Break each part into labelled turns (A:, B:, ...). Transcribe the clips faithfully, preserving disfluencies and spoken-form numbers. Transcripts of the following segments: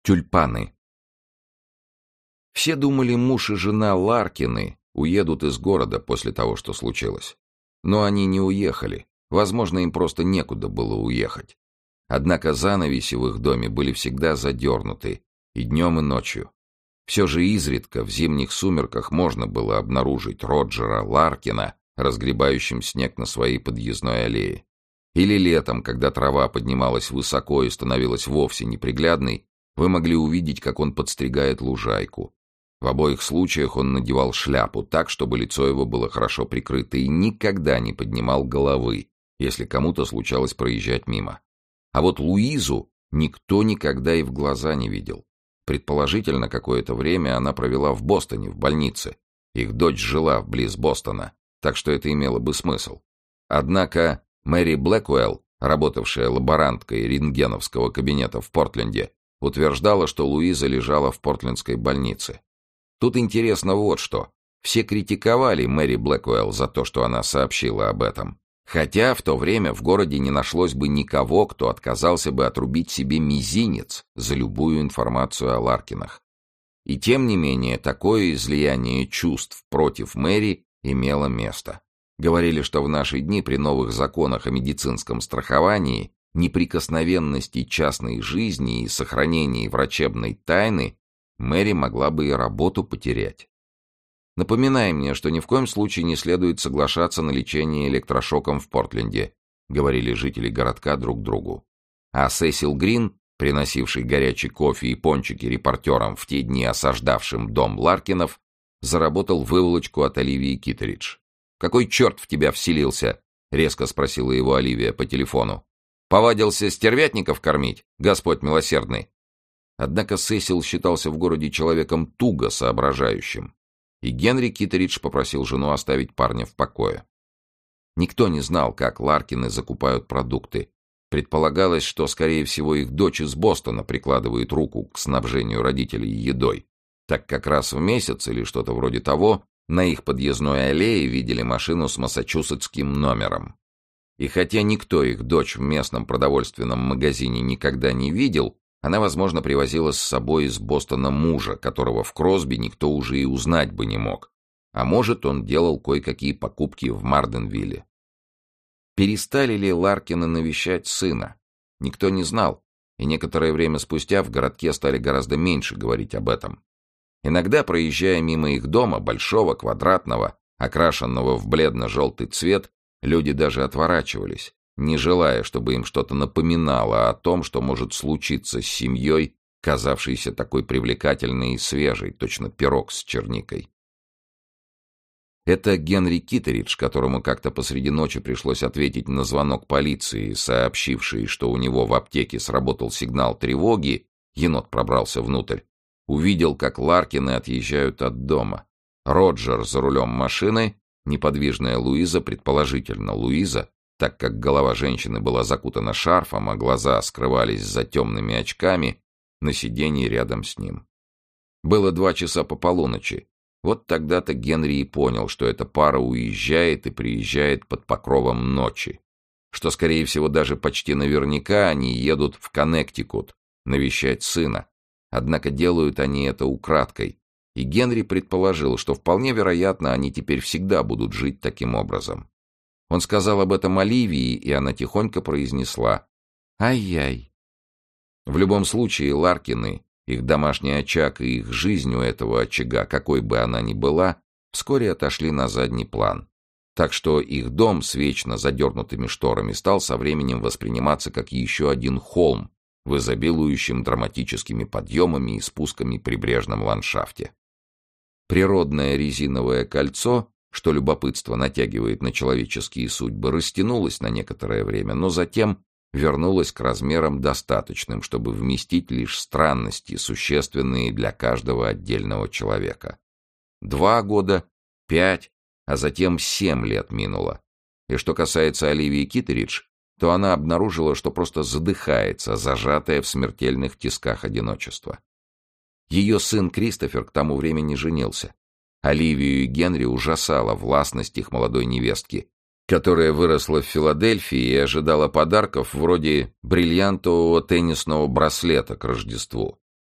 A: Тюльпаны. Все думали, муж и жена Ларкины уедут из города после того, что случилось. Но они не уехали. Возможно, им просто некуда было уехать. Однако занавеси в их доме были всегда задернуты, и днем, и ночью. Все же изредка в зимних сумерках можно было обнаружить Роджера Ларкина, разгребающим снег на своей подъездной аллее. Или летом, когда трава поднималась высоко и становилась вовсе неприглядной, вы могли увидеть, как он подстригает лужайку. В обоих случаях он надевал шляпу так, чтобы лицо его было хорошо прикрыто, и никогда не поднимал головы, если кому-то случалось проезжать мимо. А вот Луизу никто никогда и в глаза не видел. Предположительно, какое-то время она провела в Бостоне, в больнице. Их дочь жила вблиз Бостона, так что это имело бы смысл. Однако Мэри Блэквелл, работавшая лаборанткой рентгеновского кабинета в Портленде, утверждала, что Луиза лежала в портлендской больнице. Тут интересно вот что. Все критиковали Мэри Блэквелл за то, что она сообщила об этом. Хотя в то время в городе не нашлось бы никого, кто отказался бы отрубить себе мизинец за любую информацию о Ларкинах. И тем не менее, такое излияние чувств против Мэри имело место. Говорили, что в наши дни при новых законах о медицинском страховании, неприкосновенности частной жизни и сохранении врачебной тайны Мэри могла бы и работу потерять. «Напоминай мне, что ни в коем случае не следует соглашаться на лечение электрошоком в Портленде», говорили жители городка друг другу. А Сесил Грин, приносивший горячий кофе и пончики репортерам в те дни осаждавшим дом Ларкинов, заработал выволочку от Оливии Китеридж. «Какой черт в тебя вселился?» — резко спросила его Оливия по телефону. «Повадился стервятников кормить, Господь милосердный?» Однако Сесил считался в городе человеком туго соображающим, и Генри Китеридж попросил жену оставить парня в покое. Никто не знал, как Ларкины закупают продукты. Предполагалось, что, скорее всего, их дочь из Бостона прикладывает руку к снабжению родителей едой, так как раз в месяц или что-то вроде того на их подъездной аллее видели машину с массачусетским номером. И хотя никто их дочь в местном продовольственном магазине никогда не видел, она, возможно, привозила с собой из Бостона мужа, которого в Кросби никто уже и узнать бы не мог. А может, он делал кое-какие покупки в Марденвилле. Перестали ли Ларкины навещать сына? Никто не знал, и некоторое время спустя в городке стали гораздо меньше говорить об этом. Иногда, проезжая мимо их дома, большого, квадратного, окрашенного в бледно-желтый цвет, люди даже отворачивались, не желая, чтобы им что-то напоминало о том, что может случиться с семьей, казавшейся такой привлекательной и свежей, точно пирог с черникой. Это Генри Китеридж, которому как-то посреди ночи пришлось ответить на звонок полиции, сообщивший, что у него в аптеке сработал сигнал тревоги, енот пробрался внутрь, увидел, как Ларкины отъезжают от дома. Роджер за рулем машины, неподвижная Луиза, предположительно Луиза, так как голова женщины была закутана шарфом, а глаза скрывались за темными очками, на сиденье рядом с ним. Было два часа по полуночи. Вот тогда-то Генри и понял, что эта пара уезжает и приезжает под покровом ночи, что, скорее всего, даже почти наверняка они едут в Коннектикут навещать сына. Однако делают они это украдкой, и Генри предположил, что вполне вероятно, они теперь всегда будут жить таким образом. Он сказал об этом Оливии, и она тихонько произнесла «Ай-яй». В любом случае, Ларкины, их домашний очаг и их жизнь у этого очага, какой бы она ни была, вскоре отошли на задний план. Так что их дом с вечно задернутыми шторами стал со временем восприниматься как еще один холм в изобилующем драматическими подъемами и спусками прибрежном ландшафте. Природное резиновое кольцо, что любопытство натягивает на человеческие судьбы, растянулось на некоторое время, но затем вернулось к размерам достаточным, чтобы вместить лишь странности, существенные для каждого отдельного человека. Два года, пять, а затем семь лет минуло. И что касается Оливии Китеридж, то она обнаружила, что просто задыхается, зажатая в смертельных тисках одиночества. Ее сын Кристофер к тому времени женился. Оливию и Генри ужасала властность их молодой невестки, которая выросла в Филадельфии и ожидала подарков вроде бриллиантового теннисного браслета к Рождеству.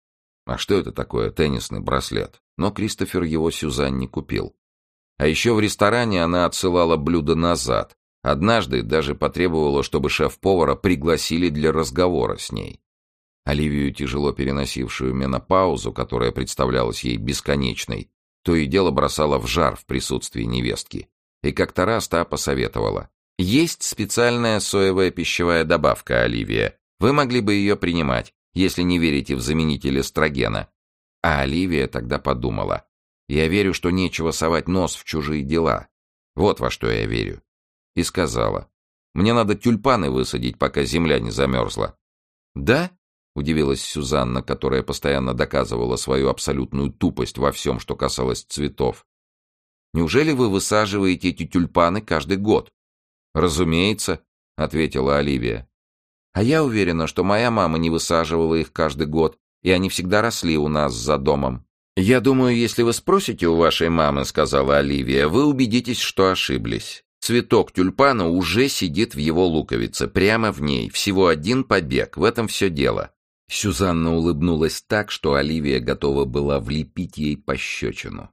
A: А что это такое, теннисный браслет? Но Кристофер его Сюзанне купил. А еще в ресторане она отсылала блюдо назад. Однажды даже потребовала, чтобы шеф-повара пригласили для разговора с ней. Оливию, тяжело переносившую менопаузу, которая представлялась ей бесконечной, то и дело бросала в жар в присутствии невестки. И как-то раз та посоветовала. «Есть специальная соевая пищевая добавка, Оливия. Вы могли бы ее принимать, если не верите в заменитель эстрогена». А Оливия тогда подумала. «Я верю, что нечего совать нос в чужие дела. Вот во что я верю». И сказала. «Мне надо тюльпаны высадить, пока земля не замерзла». «Да?» — удивилась Сюзанна, которая постоянно доказывала свою абсолютную тупость во всем, что касалось цветов. «Неужели вы высаживаете эти тюльпаны каждый год?» «Разумеется», — ответила Оливия. «А я уверена, что моя мама не высаживала их каждый год, и они всегда росли у нас за домом». «Я думаю, если вы спросите у вашей мамы, — сказала Оливия, — вы убедитесь, что ошиблись. Цветок тюльпана уже сидит в его луковице, прямо в ней, всего один побег, в этом все дело». Сюзанна улыбнулась так, что Оливия готова была влепить ей пощечину.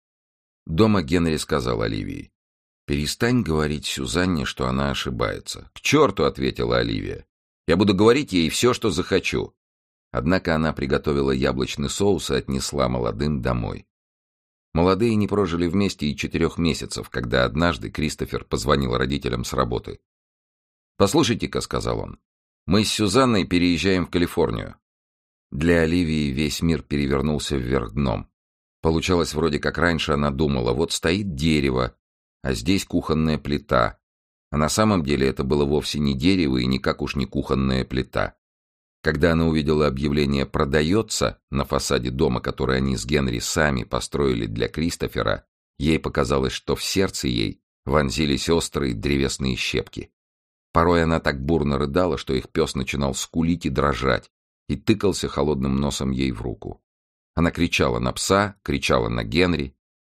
A: Дома Генри сказал Оливии. «Перестань говорить Сюзанне, что она ошибается». «К черту!» — ответила Оливия. «Я буду говорить ей все, что захочу». Однако она приготовила яблочный соус и отнесла молодым домой. Молодые не прожили вместе и четырех месяцев, когда однажды Кристофер позвонил родителям с работы. «Послушайте-ка», — сказал он, — «мы с Сюзанной переезжаем в Калифорнию». Для Оливии весь мир перевернулся вверх дном. Получалось вроде как раньше она думала, вот стоит дерево, а здесь кухонная плита. А на самом деле это было вовсе не дерево и никак уж не кухонная плита. Когда она увидела объявление «продается» на фасаде дома, который они с Генри сами построили для Кристофера, ей показалось, что в сердце ей вонзились острые древесные щепки. Порой она так бурно рыдала, что их пес начинал скулить и дрожать, и тыкался холодным носом ей в руку. Она кричала на пса, кричала на Генри.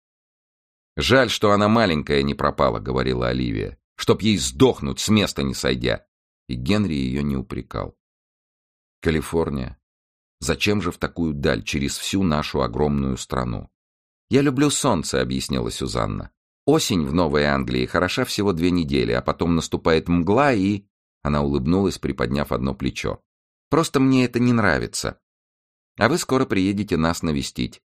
A: «Жаль, что она маленькая не пропала», — говорила Оливия, «чтоб ей сдохнуть с места не сойдя». И Генри ее не упрекал. Калифорния. Зачем же в такую даль, через всю нашу огромную страну? «Я люблю солнце», — объяснила Сюзанна. «Осень в Новой Англии хороша всего две недели, а потом наступает мгла и...» Она улыбнулась, приподняв одно плечо. «Просто мне это не нравится. А вы скоро приедете нас навестить».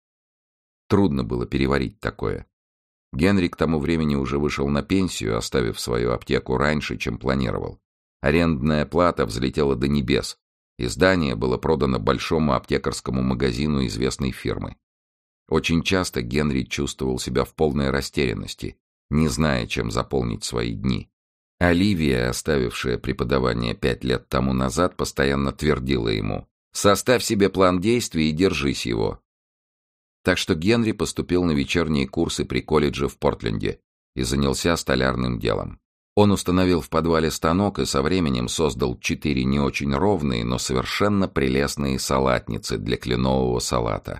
A: Трудно было переварить такое. Генри к тому времени уже вышел на пенсию, оставив свою аптеку раньше, чем планировал. Арендная плата взлетела до небес, и здание было продано большому аптекарскому магазину известной фирмы. Очень часто Генри чувствовал себя в полной растерянности, не зная, чем заполнить свои дни. Оливия, оставившая преподавание пять лет тому назад, постоянно твердила ему: «Составь себе план действий и держись его». Так что Генри поступил на вечерние курсы при колледже в Портленде и занялся столярным делом. Он установил в подвале станок и со временем создал четыре не очень ровные, но совершенно прелестные салатницы для кленового салата.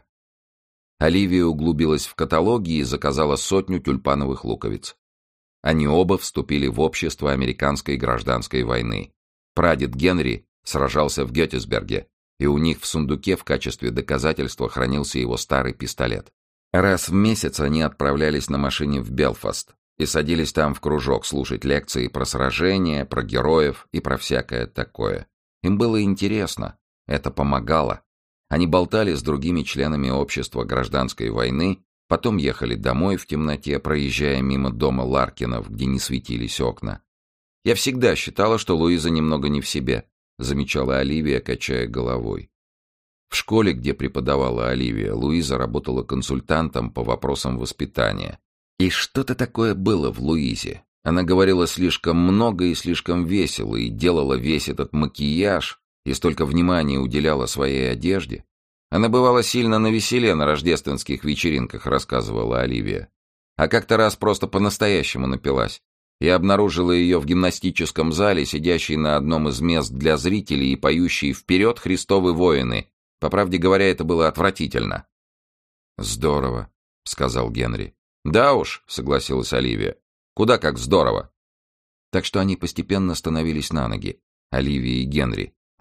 A: Оливия углубилась в каталоги и заказала сотню тюльпановых луковиц. Они оба вступили в общество американской гражданской войны. Прадед Генри сражался в Геттисберге, и у них в сундуке в качестве доказательства хранился его старый пистолет. Раз в месяц они отправлялись на машине в Белфаст и садились там в кружок слушать лекции про сражения, про героев и про всякое такое. Им было интересно, это помогало. Они болтали с другими членами общества гражданской войны, потом ехали домой в темноте, проезжая мимо дома Ларкинов, где не светились окна. «Я всегда считала, что Луиза немного не в себе», — замечала Оливия, качая головой. В школе, где преподавала Оливия, Луиза работала консультантом по вопросам воспитания. И что-то такое было в Луизе. Она говорила слишком много и слишком весело, и делала весь этот макияж, и столько внимания уделяла своей одежде. Она бывала сильно навеселе на рождественских вечеринках, рассказывала Оливия. А как-то раз просто по-настоящему напилась. Я обнаружила ее в гимнастическом зале, сидящей на одном из мест для зрителей и поющей «Вперед, Христовы воины!». По правде говоря, это было отвратительно. «Здорово», — сказал Генри. «Да уж», — согласилась Оливия. «Куда как здорово». Так что они постепенно становились на ноги, Оливия и Генри,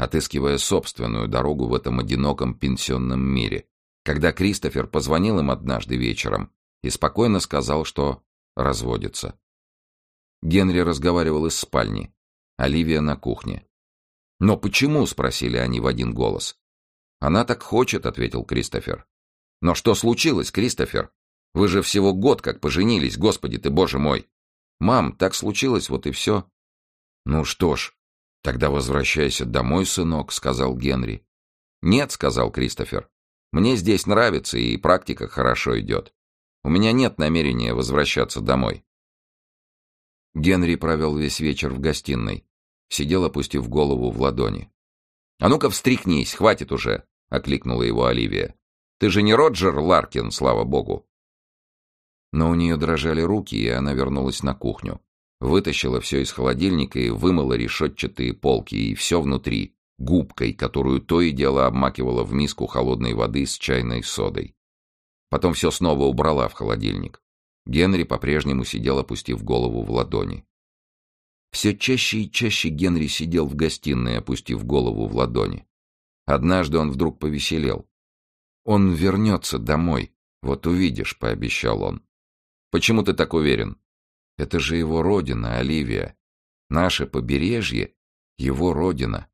A: отыскивая собственную дорогу в этом одиноком пенсионном мире, когда Кристофер позвонил им однажды вечером и спокойно сказал, что разводится. Генри разговаривал из спальни, Оливия на кухне. «Но почему?» — спросили они в один голос. «Она так хочет», — ответил Кристофер. «Но что случилось, Кристофер? Вы же всего год как поженились, Господи ты, Боже мой!» «Мам, так случилось, вот и все». «Ну что ж, тогда возвращайся домой, сынок», — сказал Генри. «Нет», — сказал Кристофер. «Мне здесь нравится, и практика хорошо идет. У меня нет намерения возвращаться домой». Генри провел весь вечер в гостиной. Сидел, опустив голову в ладони. «А ну-ка встряхнись, хватит уже!» — окликнула его Оливия. «Ты же не Роджер Ларкин, слава богу!» Но у нее дрожали руки, и она вернулась на кухню. Вытащила все из холодильника и вымыла решетчатые полки, и все внутри, губкой, которую то и дело обмакивала в миску холодной воды с чайной содой. Потом все снова убрала в холодильник. Генри по-прежнему сидел, опустив голову в ладони. Все чаще и чаще Генри сидел в гостиной, опустив голову в ладони. Однажды он вдруг повеселел. «Он вернется домой, вот увидишь», — пообещал он. «Почему ты так уверен?» «Это же его родина, Оливия. Наше побережье — его родина».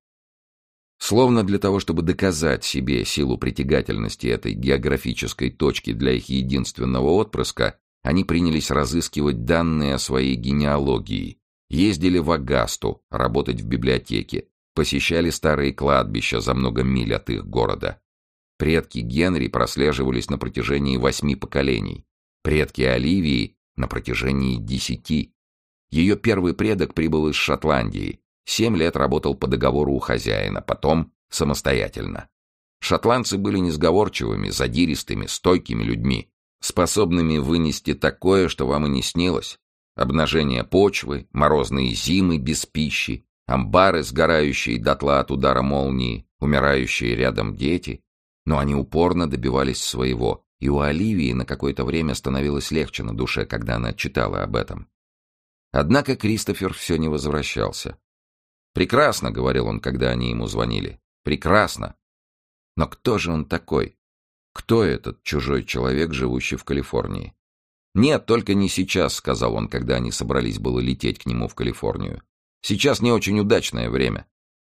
A: Словно для того, чтобы доказать себе силу притягательности этой географической точки для их единственного отпрыска, они принялись разыскивать данные о своей генеалогии, ездили в Агасту работать в библиотеке, посещали старые кладбища за много миль от их города. Предки Генри прослеживались на протяжении восьми поколений, предки Оливии — на протяжении десяти. Ее первый предок прибыл из Шотландии, семь лет работал по договору у хозяина, потом самостоятельно. Шотландцы были несговорчивыми, задиристыми, стойкими людьми, способными вынести такое, что вам и не снилось. Обнажение почвы, морозные зимы без пищи, амбары, сгорающие дотла от удара молнии, умирающие рядом дети. Но они упорно добивались своего, и у Оливии на какое-то время становилось легче на душе, когда она читала об этом. Однако Кристофер все не возвращался. «Прекрасно», — говорил он, когда они ему звонили. «Прекрасно. Но кто же он такой? Кто этот чужой человек, живущий в Калифорнии?» «Нет, только не сейчас», — сказал он, когда они собрались было лететь к нему в Калифорнию. «Сейчас не очень удачное время».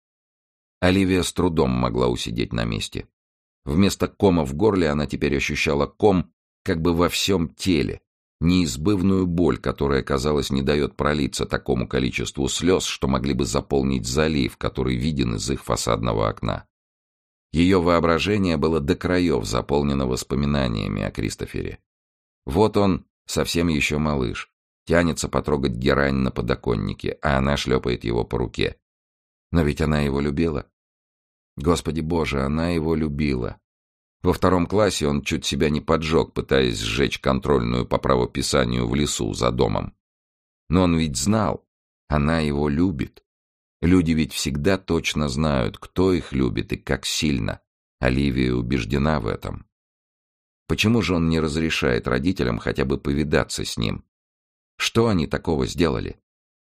A: Оливия с трудом могла усидеть на месте. Вместо кома в горле она теперь ощущала ком как бы во всем теле, неизбывную боль, которая, казалось, не дает пролиться такому количеству слез, что могли бы заполнить залив, который виден из их фасадного окна. Ее воображение было до краев заполнено воспоминаниями о Кристофере. Вот он, совсем еще малыш, тянется потрогать герань на подоконнике, а она шлепает его по руке. Но ведь она его любила. Господи Боже, она его любила. Во втором классе он чуть себя не поджег, пытаясь сжечь контрольную по правописанию в лесу за домом. Но он ведь знал, она его любит. Люди ведь всегда точно знают, кто их любит и как сильно. Оливия убеждена в этом. Почему же он не разрешает родителям хотя бы повидаться с ним? Что они такого сделали?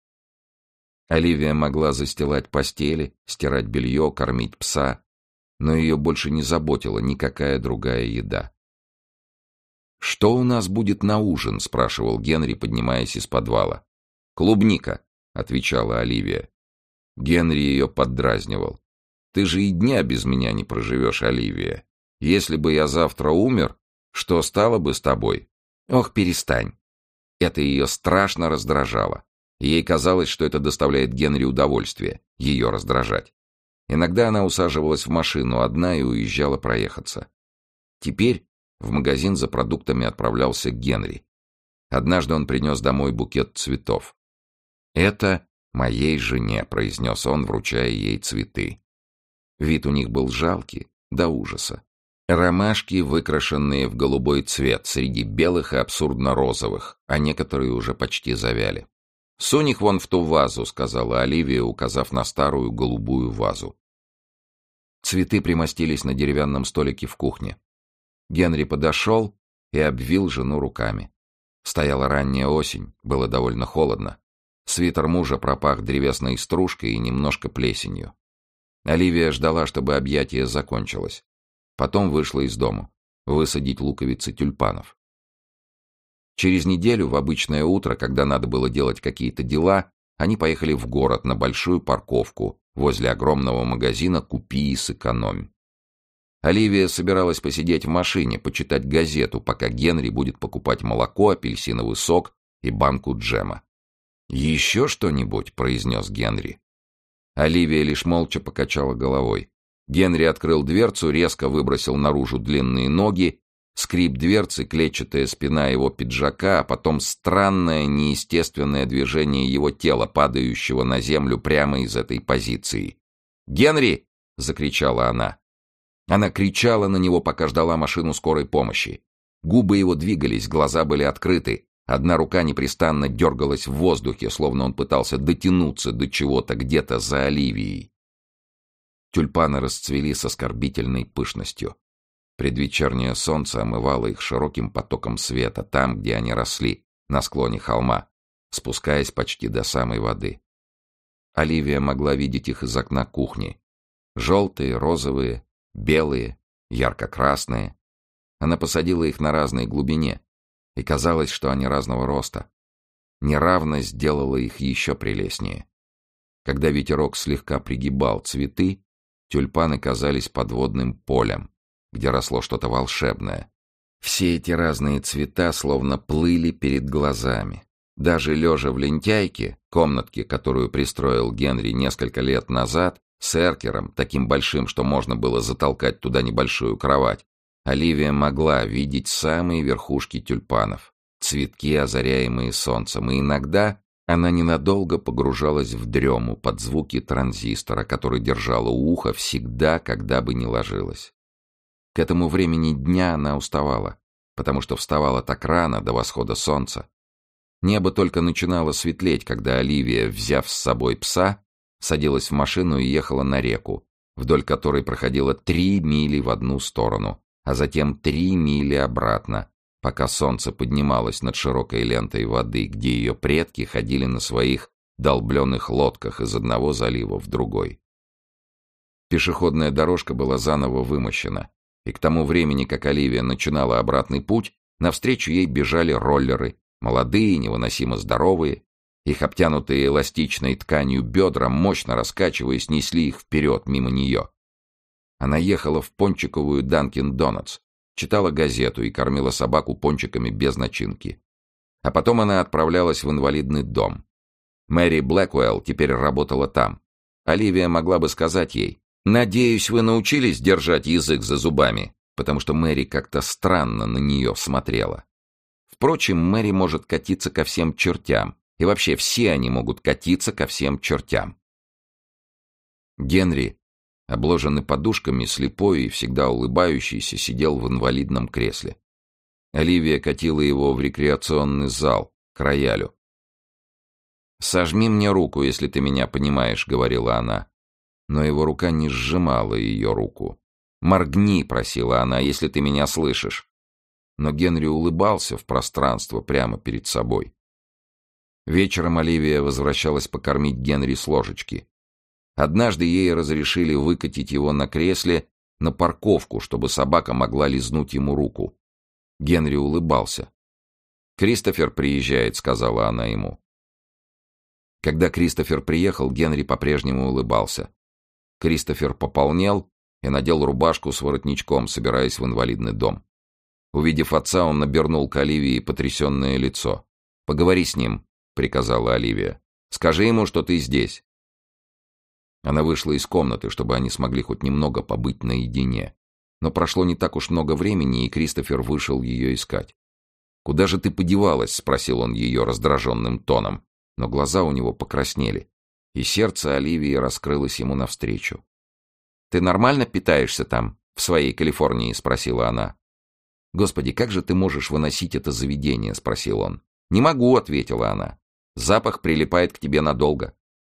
A: Оливия могла застилать постели, стирать белье, кормить пса, но ее больше не заботила никакая другая еда. «Что у нас будет на ужин?» — спрашивал Генри, поднимаясь из подвала. «Клубника», — отвечала Оливия. Генри ее поддразнивал. «Ты же и дня без меня не проживешь, Оливия. Если бы я завтра умер, что стало бы с тобой?» «Ох, перестань». Это ее страшно раздражало. Ей казалось, что это доставляет Генри удовольствие, ее раздражать. Иногда она усаживалась в машину одна и уезжала проехаться. Теперь в магазин за продуктами отправлялся Генри. Однажды он принес домой букет цветов. «Это моей жене», — произнес он, вручая ей цветы. Вид у них был жалкий, до ужаса. Ромашки, выкрашенные в голубой цвет, среди белых и абсурдно-розовых, а некоторые уже почти завяли. «Сунь их вон в ту вазу», — сказала Оливия, указав на старую голубую вазу. Цветы примостились на деревянном столике в кухне. Генри подошел и обвил жену руками. Стояла ранняя осень, было довольно холодно. Свитер мужа пропах древесной стружкой и немножко плесенью. Оливия ждала, чтобы объятие закончилось. Потом вышла из дому. Высадить луковицы тюльпанов. Через неделю, в обычное утро, когда надо было делать какие-то дела, они поехали в город на большую парковку возле огромного магазина «Купи и сэкономь». Оливия собиралась посидеть в машине, почитать газету, пока Генри будет покупать молоко, апельсиновый сок и банку джема. «Еще что-нибудь?» — произнес Генри. Оливия лишь молча покачала головой. Генри открыл дверцу, резко выбросил наружу длинные ноги, скрип дверцы, клетчатая спина его пиджака, а потом странное, неестественное движение его тела, падающего на землю прямо из этой позиции. «Генри!» — закричала она. Она кричала на него, пока ждала машину скорой помощи. Губы его двигались, глаза были открыты. Одна рука непрестанно дергалась в воздухе, словно он пытался дотянуться до чего-то где-то за Оливией. Тюльпаны расцвели с оскорбительной пышностью. Предвечернее солнце омывало их широким потоком света там, где они росли, на склоне холма, спускаясь почти до самой воды. Оливия могла видеть их из окна кухни. Желтые, розовые, белые, ярко-красные. Она посадила их на разной глубине, и казалось, что они разного роста. Неравность сделала их еще прелестнее. Когда ветерок слегка пригибал цветы, тюльпаны казались подводным полем, где росло что-то волшебное. Все эти разные цвета словно плыли перед глазами. Даже лежа в лентяйке, комнатке, которую пристроил Генри несколько лет назад, с эркером, таким большим, что можно было затолкать туда небольшую кровать, Оливия могла видеть самые верхушки тюльпанов, цветки, озаряемые солнцем, и иногда она ненадолго погружалась в дрему под звуки транзистора, который держала у уха всегда, когда бы ни ложилась. К этому времени дня она уставала, потому что вставала так рано до восхода солнца. Небо только начинало светлеть, когда Оливия, взяв с собой пса, садилась в машину и ехала на реку, вдоль которой проходила три мили в одну сторону, а затем три мили обратно, пока солнце поднималось над широкой лентой воды, где ее предки ходили на своих долбленных лодках из одного залива в другой. Пешеходная дорожка была заново вымощена, и к тому времени, как Оливия начинала обратный путь, навстречу ей бежали роллеры, молодые, невыносимо здоровые. Их обтянутые эластичной тканью бедра, мощно раскачиваясь, несли их вперед мимо нее. Она ехала в пончиковую Данкин Донатс, читала газету и кормила собаку пончиками без начинки. А потом она отправлялась в инвалидный дом. Мэри Блэквелл теперь работала там. Оливия могла бы сказать ей: «Надеюсь, вы научились держать язык за зубами», потому что Мэри как-то странно на нее смотрела. Впрочем, Мэри может катиться ко всем чертям, и вообще все они могут катиться ко всем чертям. Генри, обложенный подушками, слепой и всегда улыбающийся, сидел в инвалидном кресле. Оливия катила его в рекреационный зал, к роялю. «Сожми мне руку, если ты меня понимаешь», — говорила она. Но его рука не сжимала ее руку. «Моргни», — просила она, — «если ты меня слышишь». Но Генри улыбался в пространство прямо перед собой. Вечером Оливия возвращалась покормить Генри с ложечки. Однажды ей разрешили выкатить его на кресле на парковку, чтобы собака могла лизнуть ему руку. Генри улыбался. «Кристофер приезжает», — сказала она ему. Когда Кристофер приехал, Генри по-прежнему улыбался. Кристофер пополнел и надел рубашку с воротничком, собираясь в инвалидный дом. Увидев отца, он набернул к Оливии потрясенное лицо. «Поговори с ним», — приказала Оливия. «Скажи ему, что ты здесь». Она вышла из комнаты, чтобы они смогли хоть немного побыть наедине. Но прошло не так уж много времени, и Кристофер вышел ее искать. «Куда же ты подевалась?» — спросил он ее раздраженным тоном. Но глаза у него покраснели, и сердце Оливии раскрылось ему навстречу. «Ты нормально питаешься там, в своей Калифорнии?» — спросила она. «Господи, как же ты можешь выносить это заведение?» — спросил он. «Не могу», — ответила она. «Запах прилипает к тебе надолго».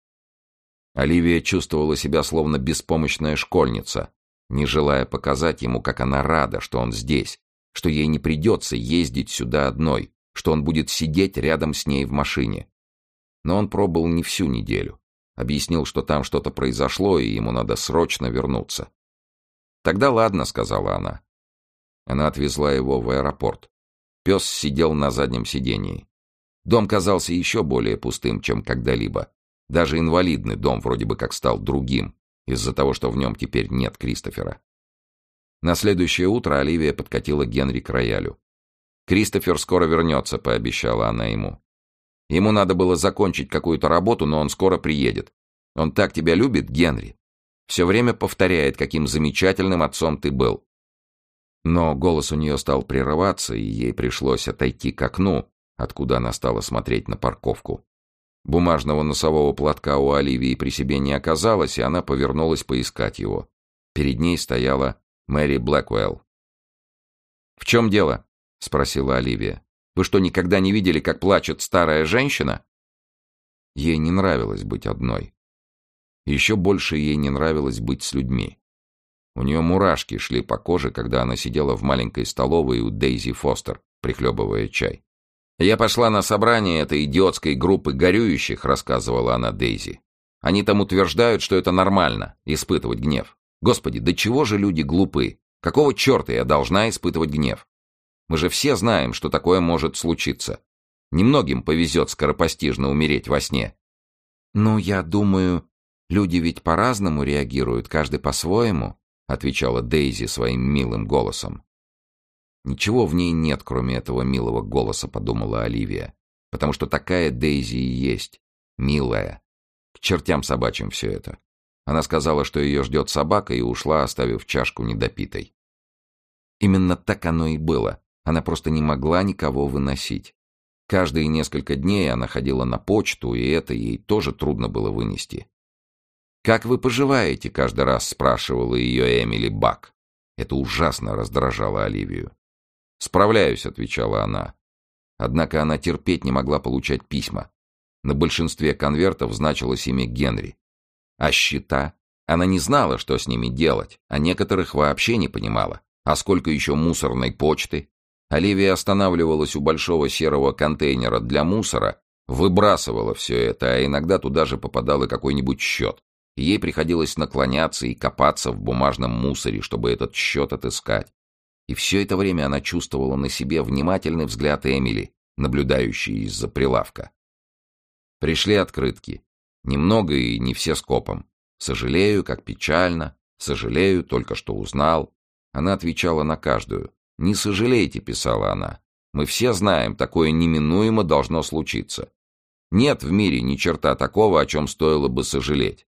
A: Оливия чувствовала себя словно беспомощная школьница, не желая показать ему, как она рада, что он здесь, что ей не придется ездить сюда одной, что он будет сидеть рядом с ней в машине. Но он пробыл не всю неделю, Объяснил, что там что-то произошло, и ему надо срочно вернуться. «Тогда ладно», — сказала она. Она отвезла его в аэропорт. Пес сидел на заднем сидении. Дом казался еще более пустым, чем когда-либо. Даже инвалидный дом вроде бы как стал другим, из-за того, что в нем теперь нет Кристофера. На следующее утро Оливия подкатила Генри к роялю. «Кристофер скоро вернется», — пообещала она ему. «Ему надо было закончить какую-то работу, но он скоро приедет. Он так тебя любит, Генри. Все время повторяет, каким замечательным отцом ты был». Но голос у нее стал прерываться, и ей пришлось отойти к окну, откуда она стала смотреть на парковку. Бумажного носового платка у Оливии при себе не оказалось, и она повернулась поискать его. Перед ней стояла Мэри Блэквелл. «В чем дело?» — спросила Оливия. «Вы что, никогда не видели, как плачет старая женщина?» Ей не нравилось быть одной. Еще больше ей не нравилось быть с людьми. У нее мурашки шли по коже, когда она сидела в маленькой столовой у Дейзи Фостер, прихлебывая чай. «Я пошла на собрание этой идиотской группы горюющих», — рассказывала она Дейзи. «Они там утверждают, что это нормально — испытывать гнев. Господи, до чего же люди глупы? Какого черта я должна испытывать гнев? Мы же все знаем, что такое может случиться. Немногим повезет скоропостижно умереть во сне». «Ну, я думаю, люди ведь по-разному реагируют, каждый по-своему», — отвечала Дейзи своим милым голосом. «Ничего в ней нет, кроме этого милого голоса», — подумала Оливия, «потому что такая Дейзи и есть, милая. К чертям собачьим все это». Она сказала, что ее ждет собака, и ушла, оставив чашку недопитой. Именно так оно и было. Она просто не могла никого выносить. Каждые несколько дней она ходила на почту, и это ей тоже трудно было вынести. «Как вы поживаете?» — каждый раз спрашивала ее Эмили Бак. Это ужасно раздражало Оливию. «Справляюсь», — отвечала она. Однако она терпеть не могла получать письма. На большинстве конвертов значилось имя Генри. А счета? Она не знала, что с ними делать, а некоторых вообще не понимала. А сколько еще мусорной почты? Оливия останавливалась у большого серого контейнера для мусора, выбрасывала все это, а иногда туда же попадал и какой-нибудь счет. Ей приходилось наклоняться и копаться в бумажном мусоре, чтобы этот счет отыскать. И все это время она чувствовала на себе внимательный взгляд Эмили, наблюдающей из-за прилавка. Пришли открытки. Немного и не все скопом. «Сожалею, как печально. Сожалею, только что узнал». Она отвечала на каждую. «Не сожалейте», — писала она. «Мы все знаем, такое неминуемо должно случиться. Нет в мире ни черта такого, о чем стоило бы сожалеть».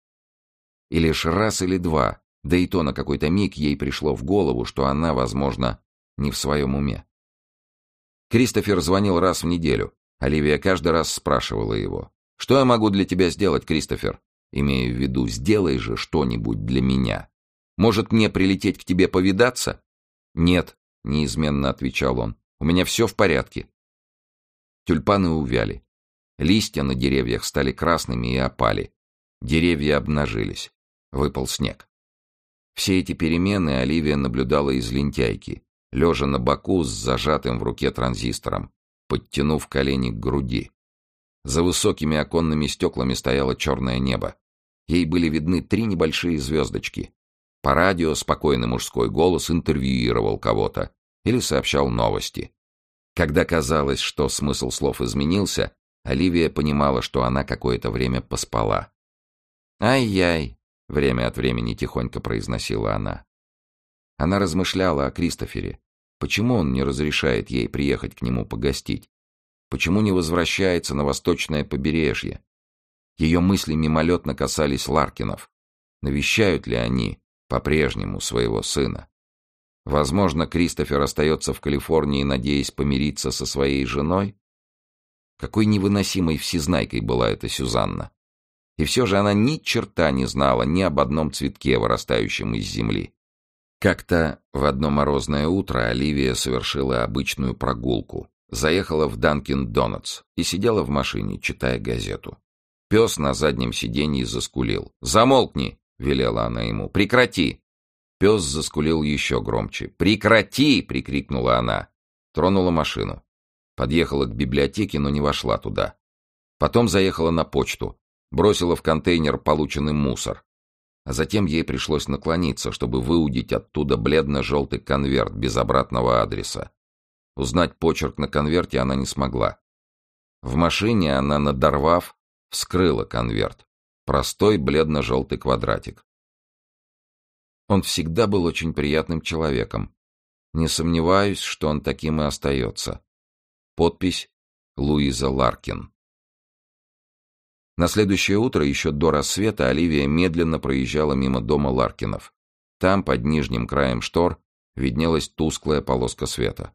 A: И лишь раз или два, да и то на какой-то миг ей пришло в голову, что она, возможно, не в своем уме. Кристофер звонил раз в неделю. Оливия каждый раз спрашивала его. «Что я могу для тебя сделать, Кристофер?» Имея в виду, сделай же что-нибудь для меня. Может, мне прилететь к тебе повидаться? «Нет», — неизменно отвечал он, — «у меня все в порядке». Тюльпаны увяли. Листья на деревьях стали красными и опали. Деревья обнажились. Выпал снег. Все эти перемены Оливия наблюдала из лентяйки, лежа на боку с зажатым в руке транзистором, подтянув колени к груди. За высокими оконными стеклами стояло черное небо. Ей были видны три небольшие звездочки. По радио спокойный мужской голос интервьюировал кого-то или сообщал новости. Когда казалось, что смысл слов изменился, Оливия понимала, что она какое-то время поспала. «Ай-яй», — время от времени тихонько произносила она. Она размышляла о Кристофере. Почему он не разрешает ей приехать к нему погостить? Почему не возвращается на восточное побережье? Ее мысли мимолетно касались Ларкинов. Навещают ли они по-прежнему своего сына? Возможно, Кристофер остается в Калифорнии, надеясь помириться со своей женой? Какой невыносимой всезнайкой была эта Сюзанна. И все же она ни черта не знала ни об одном цветке, вырастающем из земли. Как-то в одно морозное утро Оливия совершила обычную прогулку. Заехала в Данкин Донатс и сидела в машине, читая газету. Пес на заднем сиденье заскулил. «Замолкни!» — велела она ему. «Прекрати!» Пес заскулил еще громче. «Прекрати!» — прикрикнула она. Тронула машину. Подъехала к библиотеке, но не вошла туда. Потом заехала на почту. бросила в контейнер полученный мусор. А затем ей пришлось наклониться, чтобы выудить оттуда бледно-желтый конверт без обратного адреса. Узнать почерк на конверте она не смогла. В машине она, надорвав, вскрыла конверт. Простой бледно-желтый квадратик. Он всегда был очень приятным человеком. Не сомневаюсь, что он таким и остается. Подпись «Луиза Ларкин». На следующее утро, еще до рассвета, Оливия медленно проезжала мимо дома Ларкинов. Там, под нижним краем штор, виднелась тусклая полоска света.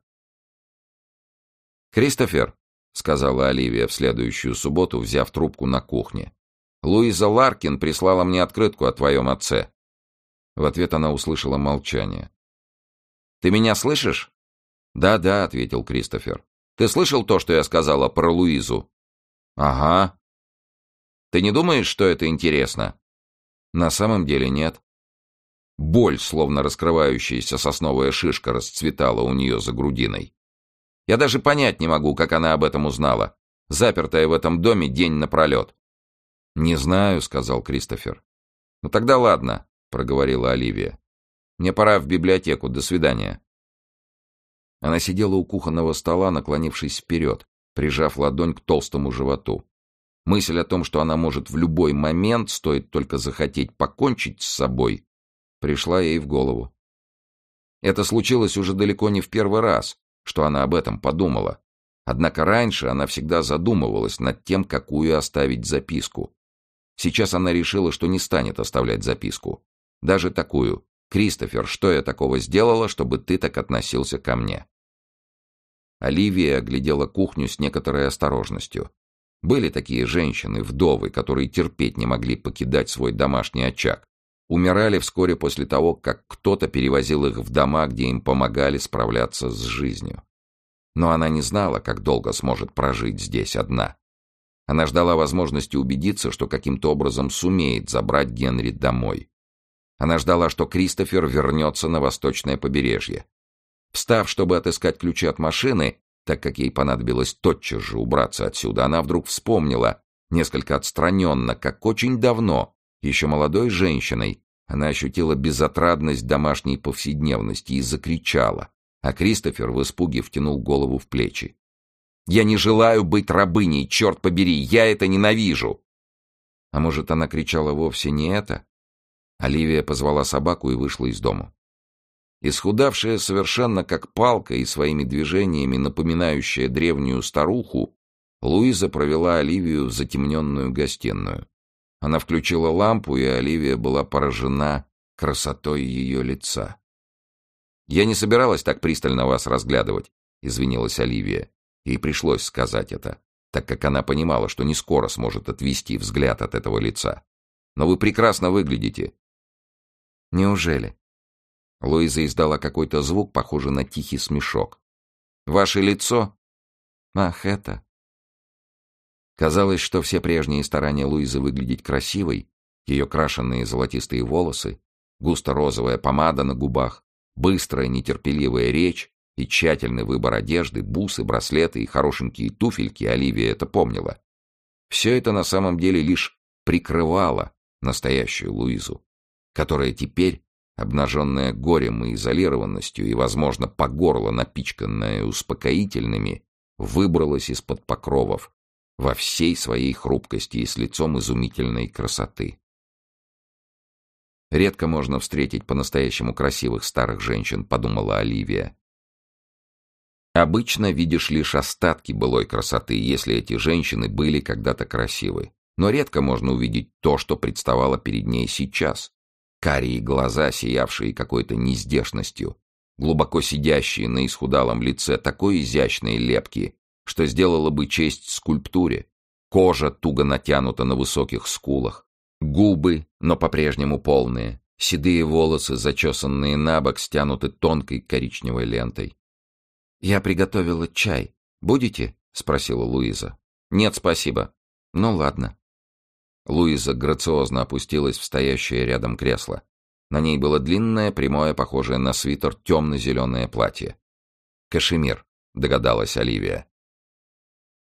A: «Кристофер», — сказала Оливия в следующую субботу, взяв трубку на кухне, — «Луиза Ларкин прислала мне открытку о твоем отце». В ответ она услышала молчание. «Ты меня слышишь?» «Да-да», — ответил Кристофер. «Ты слышал то, что я сказала про Луизу?» «Ага». «Ты не думаешь, что это интересно?» «На самом деле нет». Боль, словно раскрывающаяся сосновая шишка, расцветала у нее за грудиной. «Я даже понять не могу, как она об этом узнала, запертая в этом доме день напролет». «Не знаю», — сказал Кристофер. «Ну тогда ладно», — проговорила Оливия. «Мне пора в библиотеку. До свидания». Она сидела у кухонного стола, наклонившись вперед, прижав ладонь к толстому животу. Мысль о том, что она может в любой момент, стоит только захотеть покончить с собой, пришла ей в голову. Это случилось уже далеко не в первый раз, что она об этом подумала. Однако раньше она всегда задумывалась над тем, какую оставить записку. Сейчас она решила, что не станет оставлять записку. Даже такую: «Кристофер, что я такого сделала, чтобы ты так относился ко мне?» Оливия оглядела кухню с некоторой осторожностью. Были такие женщины, вдовы, которые терпеть не могли покидать свой домашний очаг. Умирали вскоре после того, как кто-то перевозил их в дома, где им помогали справляться с жизнью. Но она не знала, как долго сможет прожить здесь одна. Она ждала возможности убедиться, что каким-то образом сумеет забрать Генри домой. Она ждала, что Кристофер вернется на восточное побережье. Встав, чтобы отыскать ключи от машины, так как ей понадобилось тотчас же убраться отсюда, она вдруг вспомнила, несколько отстраненно, как очень давно, еще молодой женщиной, она ощутила безотрадность домашней повседневности и закричала, а Кристофер в испуге втянул голову в плечи. «Я не желаю быть рабыней, черт побери, я это ненавижу!» А может, она кричала вовсе не это? Оливия позвала собаку и вышла из дому. Исхудавшая совершенно как палка и своими движениями напоминающая древнюю старуху, Луиза провела Оливию в затемненную гостиную. Она включила лампу, и Оливия была поражена красотой ее лица. «Я не собиралась так пристально вас разглядывать», — извинилась Оливия. Ей пришлось сказать это, так как она понимала, что не скоро сможет отвести взгляд от этого лица. «Но вы прекрасно выглядите». «Неужели?» Луиза издала какой-то звук, похожий на тихий смешок. «Ваше лицо?» «Ах, это...» Казалось, что все прежние старания Луизы выглядеть красивой, ее крашеные золотистые волосы, густо-розовая помада на губах, быстрая нетерпеливая речь и тщательный выбор одежды, бусы, браслеты и хорошенькие туфельки, Оливия это помнила. Все это на самом деле лишь прикрывало настоящую Луизу, которая теперь, обнаженная горем и изолированностью и, возможно, по горло напичканная успокоительными, выбралась из-под покровов во всей своей хрупкости и с лицом изумительной красоты. «Редко можно встретить по-настоящему красивых старых женщин», — подумала Оливия. «Обычно видишь лишь остатки былой красоты, если эти женщины были когда-то красивы. Но редко можно увидеть то, что представало перед ней сейчас. Карие глаза, сиявшие какой-то нездешностью, глубоко сидящие на исхудалом лице такой изящной лепки, что сделала бы честь скульптуре. Кожа туго натянута на высоких скулах, губы, но по-прежнему полные, седые волосы, зачесанные набок, стянуты тонкой коричневой лентой. «Я приготовила чай. Будете?» — спросила Луиза. «Нет, спасибо». «Ну ладно». Луиза грациозно опустилась в стоящее рядом кресло. На ней было длинное, прямое, похожее на свитер, темно-зеленое платье. «Кашемир», — догадалась Оливия.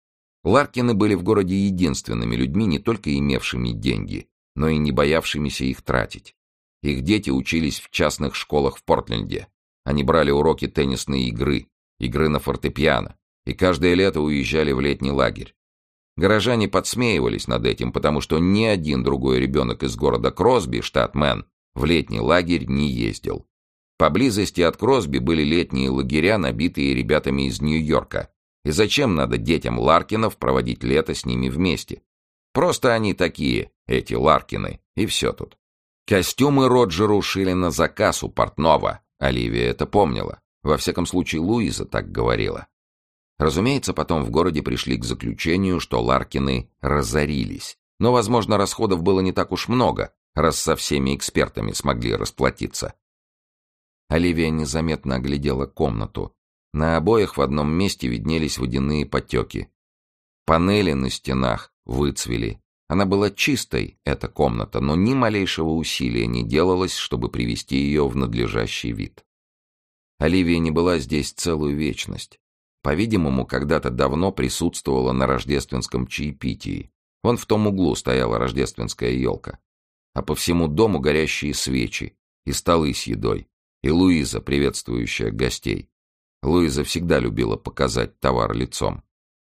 A: Ларкины были в городе единственными людьми, не только имевшими деньги, но и не боявшимися их тратить. Их дети учились в частных школах в Портленде. Они брали уроки теннисной игры, игры на фортепиано, и каждое лето уезжали в летний лагерь. Горожане подсмеивались над этим, потому что ни один другой ребенок из города Кросби, штат Мэн, в летний лагерь не ездил. Поблизости от Кросби были летние лагеря, набитые ребятами из Нью-Йорка. И зачем надо детям Ларкинов проводить лето с ними вместе? Просто они такие, эти Ларкины, и все тут. Костюмы Роджеру шили на заказ у портного. Оливия это помнила. Во всяком случае, Луиза так говорила. Разумеется, потом в городе пришли к заключению, что Ларкины разорились. Но, возможно, расходов было не так уж много, раз со всеми экспертами смогли расплатиться. Оливия незаметно оглядела комнату. На обоях в одном месте виднелись водяные потеки. Панели на стенах выцвели. Она была чистой, эта комната, но ни малейшего усилия не делалось, чтобы привести ее в надлежащий вид. Оливия не была здесь целую вечность. По-видимому, когда-то давно присутствовала на рождественском чаепитии. Вон в том углу стояла рождественская елка. А по всему дому горящие свечи, и столы с едой, и Луиза, приветствующая гостей. Луиза всегда любила показать товар лицом.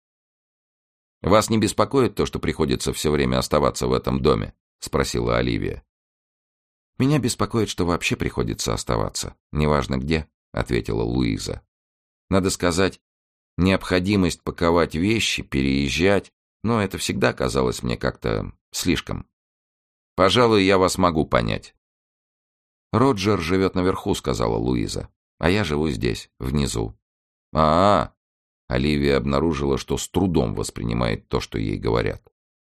A: «Вас не беспокоит то, что приходится все время оставаться в этом доме?» — спросила Оливия. «Меня беспокоит, что вообще приходится оставаться, неважно где», — ответила Луиза. «Надо сказать, необходимость паковать вещи, переезжать, но это всегда казалось мне как-то слишком. Пожалуй, я вас могу понять». «Роджер живет наверху», — сказала Луиза, «а я живу здесь, внизу». «А-а-а!» Оливия обнаружила, что с трудом воспринимает то, что ей говорят.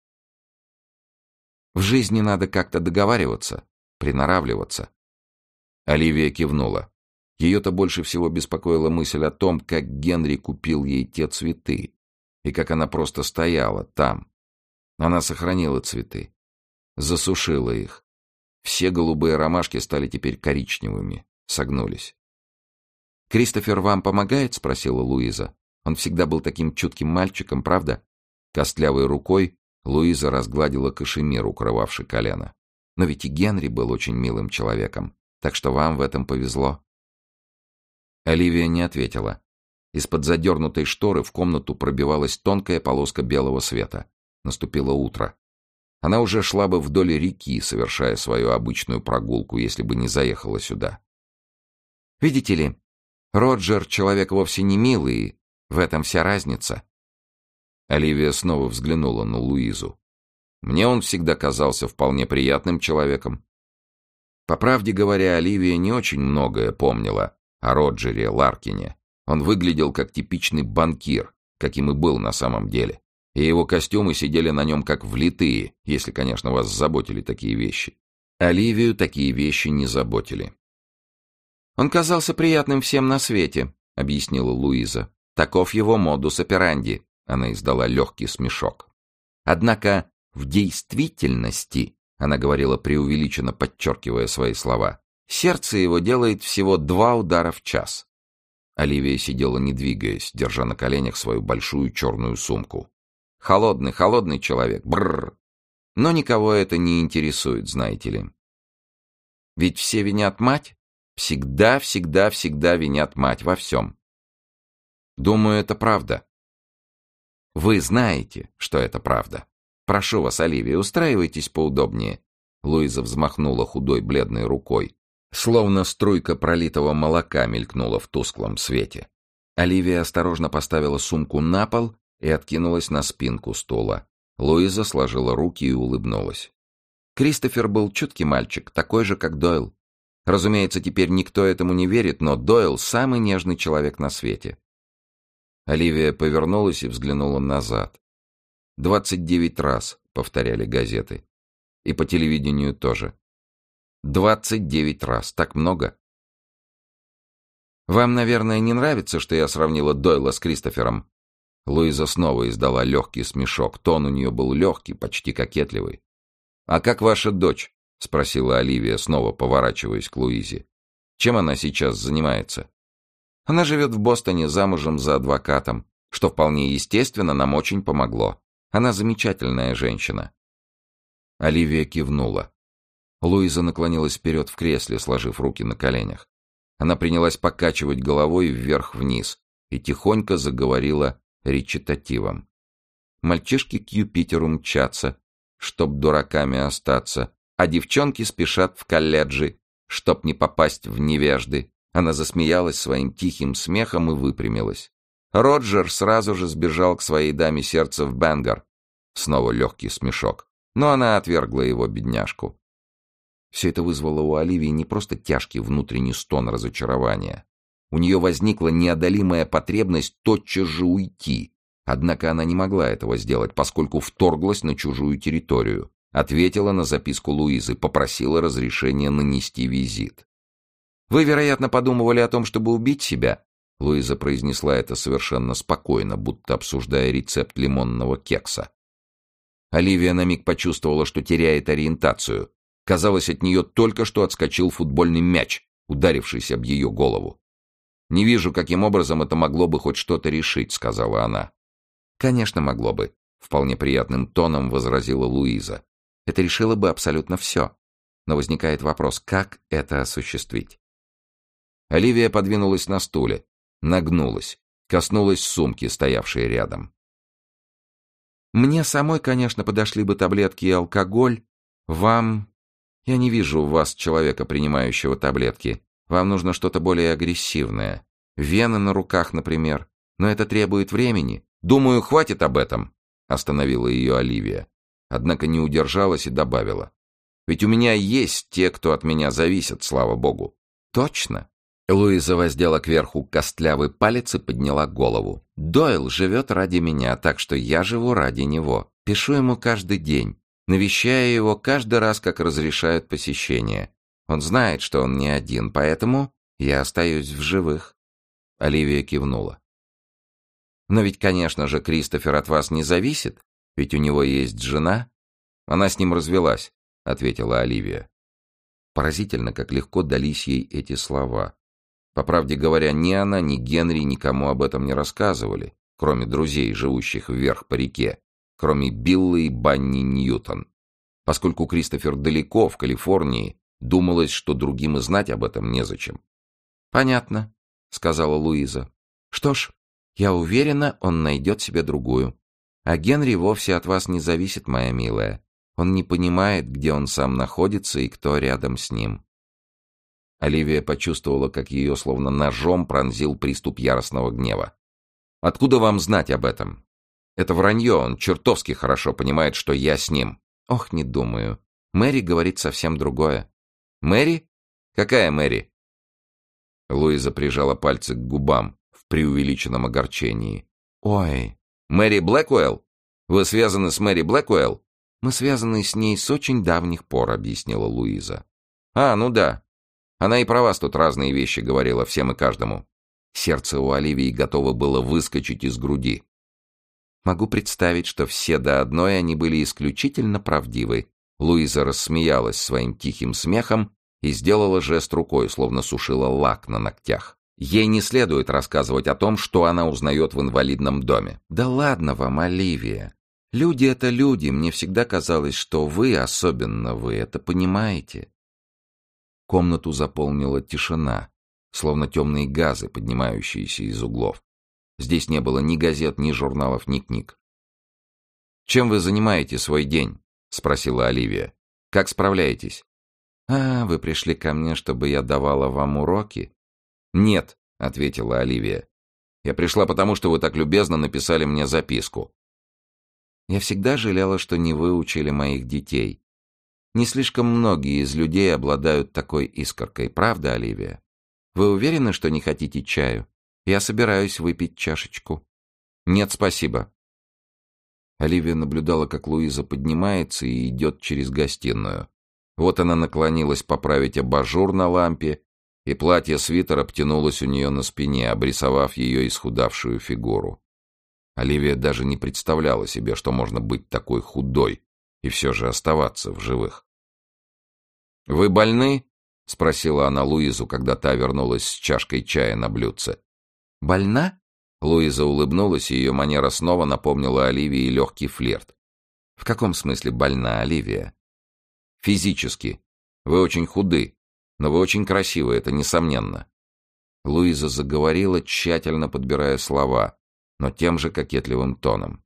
A: «В жизни надо как-то договариваться, приноравливаться». Оливия кивнула. Ее-то больше всего беспокоила мысль о том, как Генри купил ей те цветы, и как она просто стояла там. Она сохранила цветы, засушила их. Все голубые ромашки стали теперь коричневыми, согнулись. «Кристофер вам помогает?» — спросила Луиза. «Он всегда был таким чутким мальчиком, правда?» Костлявой рукой Луиза разгладила кашемир, укрывавший колено. «Но ведь и Генри был очень милым человеком, так что вам в этом повезло». Оливия не ответила. Из-под задернутой шторы в комнату пробивалась тонкая полоска белого света. Наступило утро. Она уже шла бы вдоль реки, совершая свою обычную прогулку, если бы не заехала сюда. «Видите ли, Роджер человек вовсе не милый, в этом вся разница». Оливия снова взглянула на Луизу. «Мне он всегда казался вполне приятным человеком». По правде говоря, Оливия не очень многое помнила о Роджере Ларкине. Он выглядел как типичный банкир, каким и был на самом деле. И его костюмы сидели на нем как влитые, если, конечно, вас заботили такие вещи. Оливию такие вещи не заботили. «Он казался приятным всем на свете», — объяснила Луиза. «Таков его модус операнди», — она издала легкий смешок. «Однако в действительности», — она говорила преувеличенно, подчеркивая свои слова, «сердце его делает всего два удара в час». Оливия сидела не двигаясь, держа на коленях свою большую черную сумку. «Холодный, холодный человек, бррр. Но никого это не интересует, знаете ли. Ведь все винят мать. Всегда, всегда, всегда винят мать во всем. Думаю, это правда. Вы знаете, что это правда. Прошу вас, Оливия, устраивайтесь поудобнее». Луиза взмахнула худой бледной рукой. Словно струйка пролитого молока мелькнула в тусклом свете. Оливия осторожно поставила сумку на пол и откинулась на спинку стула. Луиза сложила руки и улыбнулась. Кристофер был чуткий мальчик, такой же, как Дойл. Разумеется, теперь никто этому не верит, но Дойл — самый нежный человек на свете. Оливия повернулась и взглянула назад. «Двадцать девять раз», — повторяли газеты. И по телевидению тоже. «Двадцать девять раз. Так много?» «Вам, наверное, не нравится, что я сравнила Дойла с Кристофером?» Луиза снова издала легкий смешок. Тон у нее был легкий, почти кокетливый. «А как ваша дочь?» — спросила Оливия, снова поворачиваясь к Луизе. «Чем она сейчас занимается?» «Она живет в Бостоне, замужем за адвокатом. что вполне естественно нам очень помогло. Она замечательная женщина». Оливия кивнула. Луиза наклонилась вперед в кресле, сложив руки на коленях. Она принялась покачивать головой вверх-вниз и тихонько заговорила речитативом. «Мальчишки к Юпитеру мчатся, чтоб дураками остаться, а девчонки спешат в колледжи, чтоб не попасть в невежды». Она засмеялась своим тихим смехом и выпрямилась. Роджер сразу же сбежал к своей даме сердца в Бенгар. Снова легкий смешок. Но она отвергла его, бедняжку. Все это вызвало у Оливии не просто тяжкий внутренний стон разочарования. У нее возникла неодолимая потребность тотчас же уйти. Однако она не могла этого сделать, поскольку вторглась на чужую территорию. Ответила на записку Луизы, попросила разрешения нанести визит. «Вы, вероятно, подумывали о том, чтобы убить себя?» Луиза произнесла это совершенно спокойно, будто обсуждая рецепт лимонного кекса. Оливия на миг почувствовала, что теряет ориентацию. Казалось, от нее только что отскочил футбольный мяч, ударившийся об ее голову. «Не вижу, каким образом это могло бы хоть что-то решить», — сказала она. «Конечно, могло бы», — вполне приятным тоном возразила Луиза. «Это решило бы абсолютно все. Но возникает вопрос, как это осуществить?» Оливия подвинулась на стуле, нагнулась, коснулась сумки, стоявшей рядом. «Мне самой, конечно, подошли бы таблетки и алкоголь. Вам... Я не вижу у вас человека, принимающего таблетки. Вам нужно что-то более агрессивное. Вены на руках, например. Но это требует времени. Думаю, хватит об этом», — остановила ее Оливия. Однако не удержалась и добавила. «Ведь у меня есть те, кто от меня зависит, слава богу». «Точно?» Луиза воздела кверху костлявый палец и подняла голову. «Дойл живет ради меня, так что я живу ради него. Пишу ему каждый день, навещая его каждый раз, как разрешают посещение. Он знает, что он не один, поэтому я остаюсь в живых». Оливия кивнула. «Но ведь, конечно же, Кристофер от вас не зависит, ведь у него есть жена». «Она с ним развелась», — ответила Оливия. Поразительно, как легко дались ей эти слова. По правде говоря, ни она, ни Генри никому об этом не рассказывали, кроме друзей, живущих вверх по реке, кроме Билла и Банни Ньютон. Поскольку Кристофер далеко, в Калифорнии, думалось, что другим и знать об этом незачем. «Понятно», — сказала Луиза. «Что ж, я уверена, он найдет себе другую. А Генри вовсе от вас не зависит, моя милая. Он не понимает, где он сам находится и кто рядом с ним». Оливия почувствовала, как ее словно ножом пронзил приступ яростного гнева. «Откуда вам знать об этом? Это вранье, он чертовски хорошо понимает, что я с ним». «Ох, не думаю. Мэри говорит совсем другое». «Мэри? Какая Мэри?» Луиза прижала пальцы к губам в преувеличенном огорчении. «Ой, Мэри Блэквелл? Вы связаны с Мэри Блэквелл?» «Мы связаны с ней с очень давних пор», — объяснила Луиза. «А, ну да. Она и про вас тут разные вещи говорила всем и каждому». Сердце у Оливии готово было выскочить из груди. «Могу представить, что все до одной они были исключительно правдивы». Луиза рассмеялась своим тихим смехом и сделала жест рукой, словно сушила лак на ногтях. Ей не следует рассказывать о том, что она узнает в инвалидном доме. «Да ладно вам, Оливия. Люди — это люди. Мне всегда казалось, что вы, особенно вы, это понимаете». Комнату заполнила тишина, словно темные газы, поднимающиеся из углов. Здесь не было ни газет, ни журналов, ни книг. «Чем вы занимаете свой день?» — спросила Оливия. «Как справляетесь?» «А, вы пришли ко мне, чтобы я давала вам уроки?» «Нет», — ответила Оливия. «Я пришла потому, что вы так любезно написали мне записку». «Я всегда жалела, что не выучили моих детей. Не слишком многие из людей обладают такой искоркой, правда, Оливия? Вы уверены, что не хотите чаю? Я собираюсь выпить чашечку». «Нет, спасибо». Оливия наблюдала, как Луиза поднимается и идет через гостиную. Вот она наклонилась поправить абажур на лампе, и платье-свитер обтянулось у нее на спине, обрисовав ее исхудавшую фигуру. Оливия даже не представляла себе, что можно быть такой худой и все же оставаться в живых. «Вы больны?» — спросила она Луизу, когда та вернулась с чашкой чая на блюдце. «Больна? Луиза улыбнулась, и ее манера снова напомнила Оливии легкий флирт. «В каком смысле больна, Оливия?» «Физически. Вы очень худы, но вы очень красивы, это несомненно». Луиза заговорила, тщательно подбирая слова, но тем же кокетливым тоном.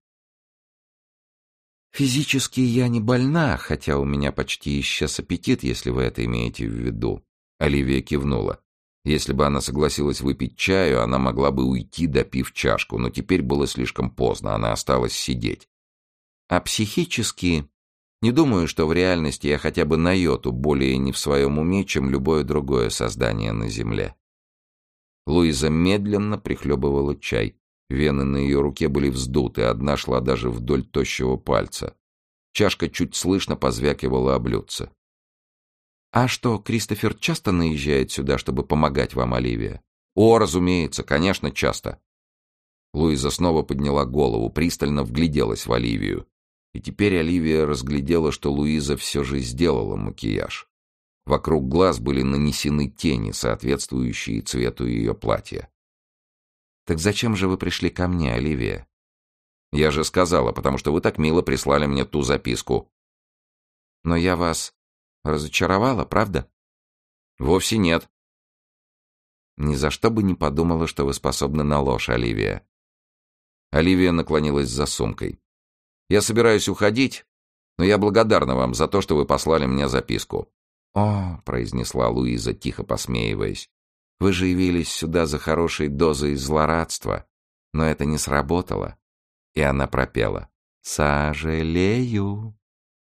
A: «Физически я не больна, хотя у меня почти исчез аппетит, если вы это имеете в виду». Оливия кивнула. Если бы она согласилась выпить чаю, она могла бы уйти, допив чашку, но теперь было слишком поздно, она осталась сидеть. А психически... Не думаю, что в реальности я хотя бы на йоту более не в своем уме, чем любое другое создание на земле. Луиза медленно прихлебывала чай. Вены на ее руке были вздуты, одна шла даже вдоль тощего пальца. Чашка чуть слышно позвякивала о блюдце. «А что, Кристофер часто наезжает сюда, чтобы помогать вам, Оливия?» «О, разумеется, конечно, часто». Луиза снова подняла голову, пристально вгляделась в Оливию. И теперь Оливия разглядела, что Луиза все же сделала макияж. Вокруг глаз были нанесены тени, соответствующие цвету ее платья. «Так зачем же вы пришли ко мне, Оливия?» «Я же сказала, потому что вы так мило прислали мне ту записку». «Но я вас разочаровала, правда?» «Вовсе нет». «Ни за что бы не подумала, что вы способны на ложь, Оливия». Оливия наклонилась за сумкой. «Я собираюсь уходить, но я благодарна вам за то, что вы послали мне записку». «О», — произнесла Луиза, тихо посмеиваясь, — «вы же явились сюда за хорошей дозой злорадства, но это не сработало». И она пропела: «Сожалею».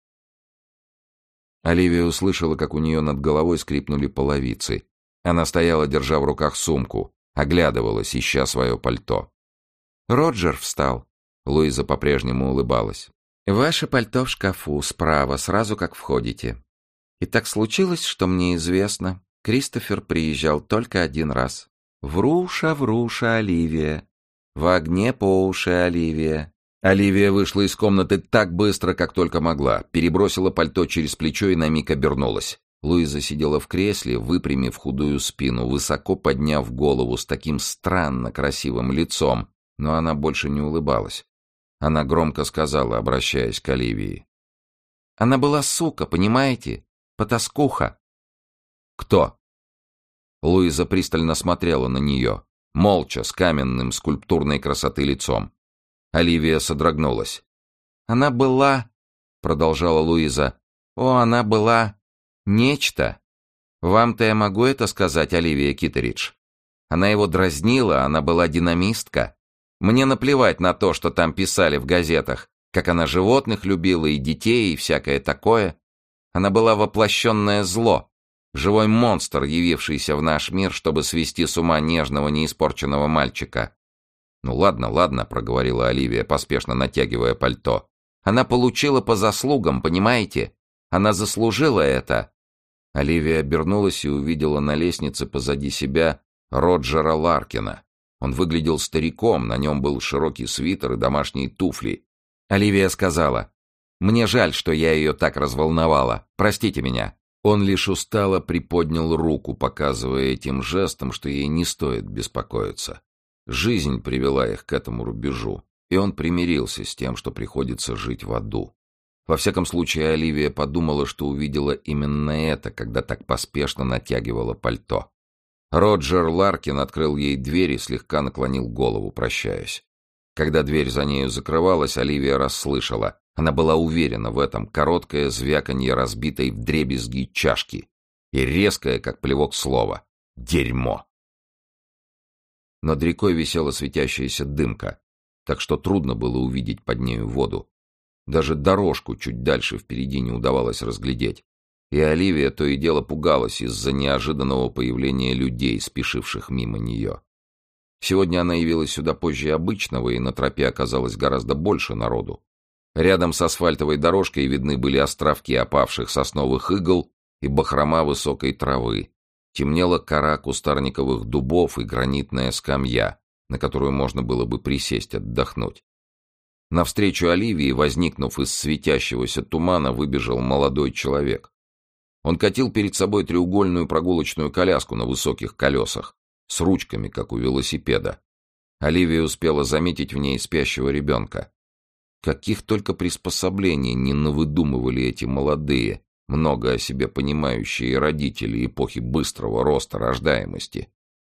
A: Оливия услышала, как у нее над головой скрипнули половицы. Она стояла, держа в руках сумку, оглядывалась, ища свое пальто. «Роджер встал». Луиза по-прежнему улыбалась. «Ваше пальто в шкафу, справа, сразу как входите. И так случилось, что мне известно, Кристофер приезжал только один раз. Вруша, вруша, Оливия. В огне по уши, Оливия». Оливия вышла из комнаты так быстро, как только могла, перебросила пальто через плечо и на миг обернулась. Луиза сидела в кресле, выпрямив худую спину, высоко подняв голову с таким странно красивым лицом, но она больше не улыбалась. Она громко сказала, обращаясь к Оливии: «Она была сука, понимаете? Потаскуха». «Кто?» Луиза пристально смотрела на нее, молча, с каменным скульптурной красоты лицом. Оливия содрогнулась. «Она была...» — продолжала Луиза. «О, она была... нечто. Вам-то я могу это сказать, Оливия Киттеридж? Она его дразнила, она была динамистка. Мне наплевать на то, что там писали в газетах, как она животных любила и детей, и всякое такое. Она была воплощенное зло, живой монстр, явившийся в наш мир, чтобы свести с ума нежного, неиспорченного мальчика». «Ну ладно, ладно», — проговорила Оливия, поспешно натягивая пальто. «Она получила по заслугам, понимаете? Она заслужила это». Оливия обернулась и увидела на лестнице позади себя Роджера Ларкина. Он выглядел стариком, на нем был широкий свитер и домашние туфли. Оливия сказала: «Мне жаль, что я ее так разволновала. Простите меня». Он лишь устало приподнял руку, показывая этим жестом, что ей не стоит беспокоиться. Жизнь привела их к этому рубежу, и он примирился с тем, что приходится жить в аду. Во всяком случае, Оливия подумала, что увидела именно это, когда так поспешно натягивала пальто. Роджер Ларкин открыл ей дверь и слегка наклонил голову, прощаясь. Когда дверь за нею закрывалась, Оливия расслышала. Она была уверена в этом, короткое звяканье разбитой вдребезги чашки и резкое, как плевок, слово: «Дерьмо». Над рекой висела светящаяся дымка, так что трудно было увидеть под нею воду. Даже дорожку чуть дальше впереди не удавалось разглядеть, и Оливия то и дело пугалась из-за неожиданного появления людей, спешивших мимо нее. Сегодня она явилась сюда позже обычного, и на тропе оказалось гораздо больше народу. Рядом с асфальтовой дорожкой видны были островки опавших сосновых игл и бахрома высокой травы. Темнела кора кустарниковых дубов и гранитная скамья, на которую можно было бы присесть отдохнуть. Навстречу Оливии, возникнув из светящегося тумана, выбежал молодой человек. Он катил перед собой треугольную прогулочную коляску на высоких колесах, с ручками, как у велосипеда. Оливия успела заметить в ней спящего ребенка. Каких только приспособлений не навыдумывали эти молодые, много о себе понимающие родители эпохи быстрого роста рождаемости.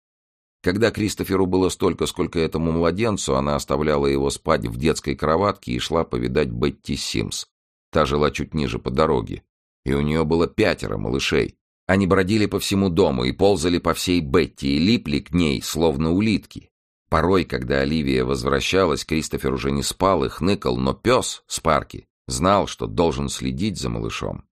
A: Когда Кристоферу было столько, сколько этому младенцу, она оставляла его спать в детской кроватке и шла повидать Бетти Симс. Та жила чуть ниже по дороге, и у нее было пятеро малышей. Они бродили по всему дому и ползали по всей Бетти и липли к ней, словно улитки. Порой, когда Оливия возвращалась, Кристофер уже не спал и хныкал, но пес, Спарки, знал, что должен следить за малышом.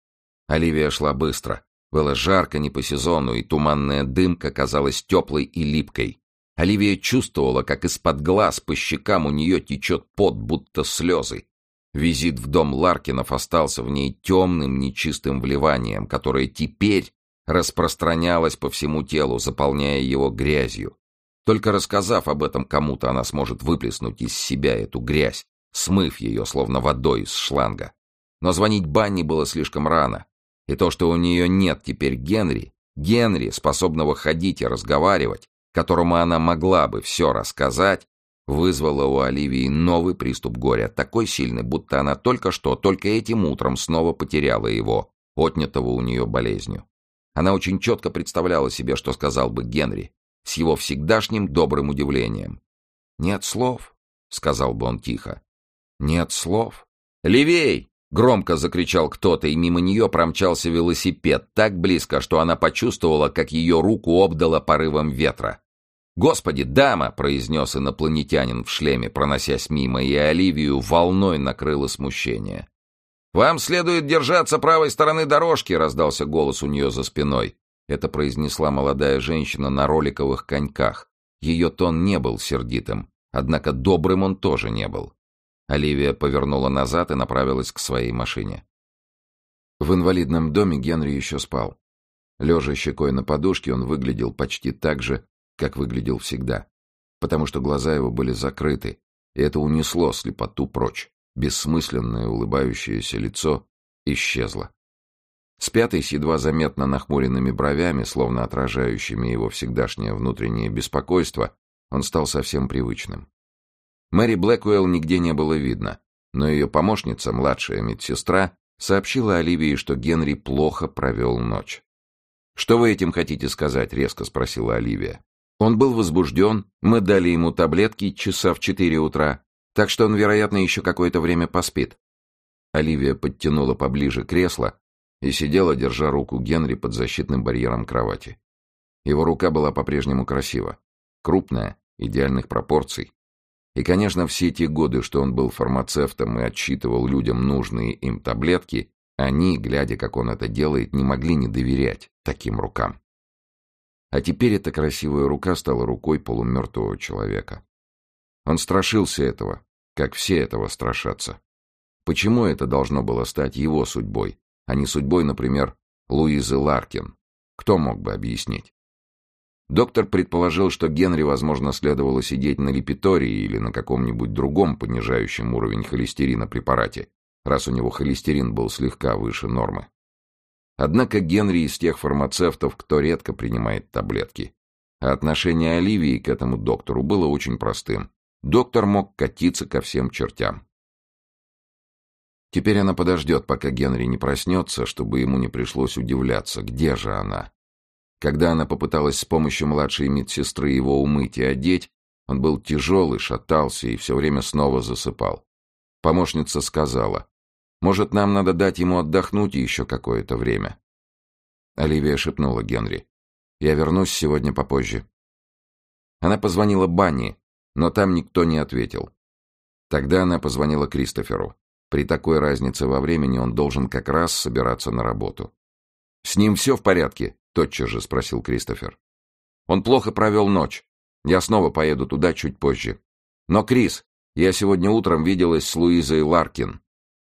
A: Оливия шла быстро. Было жарко не по сезону, и туманная дымка казалась теплой и липкой. Оливия чувствовала, как из-под глаз по щекам у нее течет пот, будто слезы. Визит в дом Ларкинов остался в ней темным, нечистым вливанием, которое теперь распространялось по всему телу, заполняя его грязью. Только рассказав об этом кому-то, она сможет выплеснуть из себя эту грязь, смыв ее, словно водой из шланга. Но звонить Банни было слишком рано. И то, что у нее нет теперь Генри, Генри, способного ходить и разговаривать, которому она могла бы все рассказать, вызвало у Оливии новый приступ горя, такой сильный, будто она только что, только этим утром снова потеряла его, отнятого у нее болезнью. Она очень четко представляла себе, что сказал бы Генри, с его всегдашним добрым удивлением. «Нет слов», — сказал бы он тихо. «Нет слов». «Левей!» — громко закричал кто-то, и мимо нее промчался велосипед, так близко, что она почувствовала, как ее руку обдало порывом ветра. «Господи, дама!» — произнес инопланетянин в шлеме, проносясь мимо, и Оливию волной накрыло смущение. «Вам следует держаться правой стороны дорожки!» — раздался голос у нее за спиной. Это произнесла молодая женщина на роликовых коньках. Ее тон не был сердитым, однако добрым он тоже не был. Оливия повернула назад и направилась к своей машине. В инвалидном доме Генри еще спал. Лежа щекой на подушке, он выглядел почти так же, как выглядел всегда, потому что глаза его были закрыты, и это унесло слепоту прочь. Бессмысленное улыбающееся лицо исчезло. Спятый с едва заметно нахмуренными бровями, словно отражающими его всегдашнее внутреннее беспокойство, он стал совсем привычным. Мэри Блэквелл нигде не было видно, но ее помощница, младшая медсестра, сообщила Оливии, что Генри плохо провел ночь. «Что вы этим хотите сказать?» — резко спросила Оливия. «Он был возбужден, мы дали ему таблетки часа в четыре утра, так что он, вероятно, еще какое-то время поспит». Оливия подтянула поближе кресло и сидела, держа руку Генри под защитным барьером кровати. Его рука была по-прежнему красива, крупная, идеальных пропорций. И, конечно, все те годы, что он был фармацевтом и отсчитывал людям нужные им таблетки, они, глядя, как он это делает, не могли не доверять таким рукам. А теперь эта красивая рука стала рукой полумертвого человека. Он страшился этого, как все этого страшатся. Почему это должно было стать его судьбой, а не судьбой, например, Луизы Ларкин? Кто мог бы объяснить? Доктор предположил, что Генри, возможно, следовало сидеть на липитории или на каком-нибудь другом понижающем уровень холестерина препарате, раз у него холестерин был слегка выше нормы. Однако Генри из тех фармацевтов, кто редко принимает таблетки. А отношение Оливии к этому доктору было очень простым. Доктор мог катиться ко всем чертям. Теперь она подождет, пока Генри не проснется, чтобы ему не пришлось удивляться, где же она. Когда она попыталась с помощью младшей медсестры его умыть и одеть, он был тяжелый, шатался и все время снова засыпал. Помощница сказала: «Может, нам надо дать ему отдохнуть еще какое-то время?» Оливия шепнула Генри: «Я вернусь сегодня попозже». Она позвонила Банни, но там никто не ответил. Тогда она позвонила Кристоферу. При такой разнице во времени он должен как раз собираться на работу. «С ним все в порядке?» — тотчас же спросил Кристофер. «Он плохо провел ночь. Я снова поеду туда чуть позже. Но, Крис, я сегодня утром виделась с Луизой Ларкин».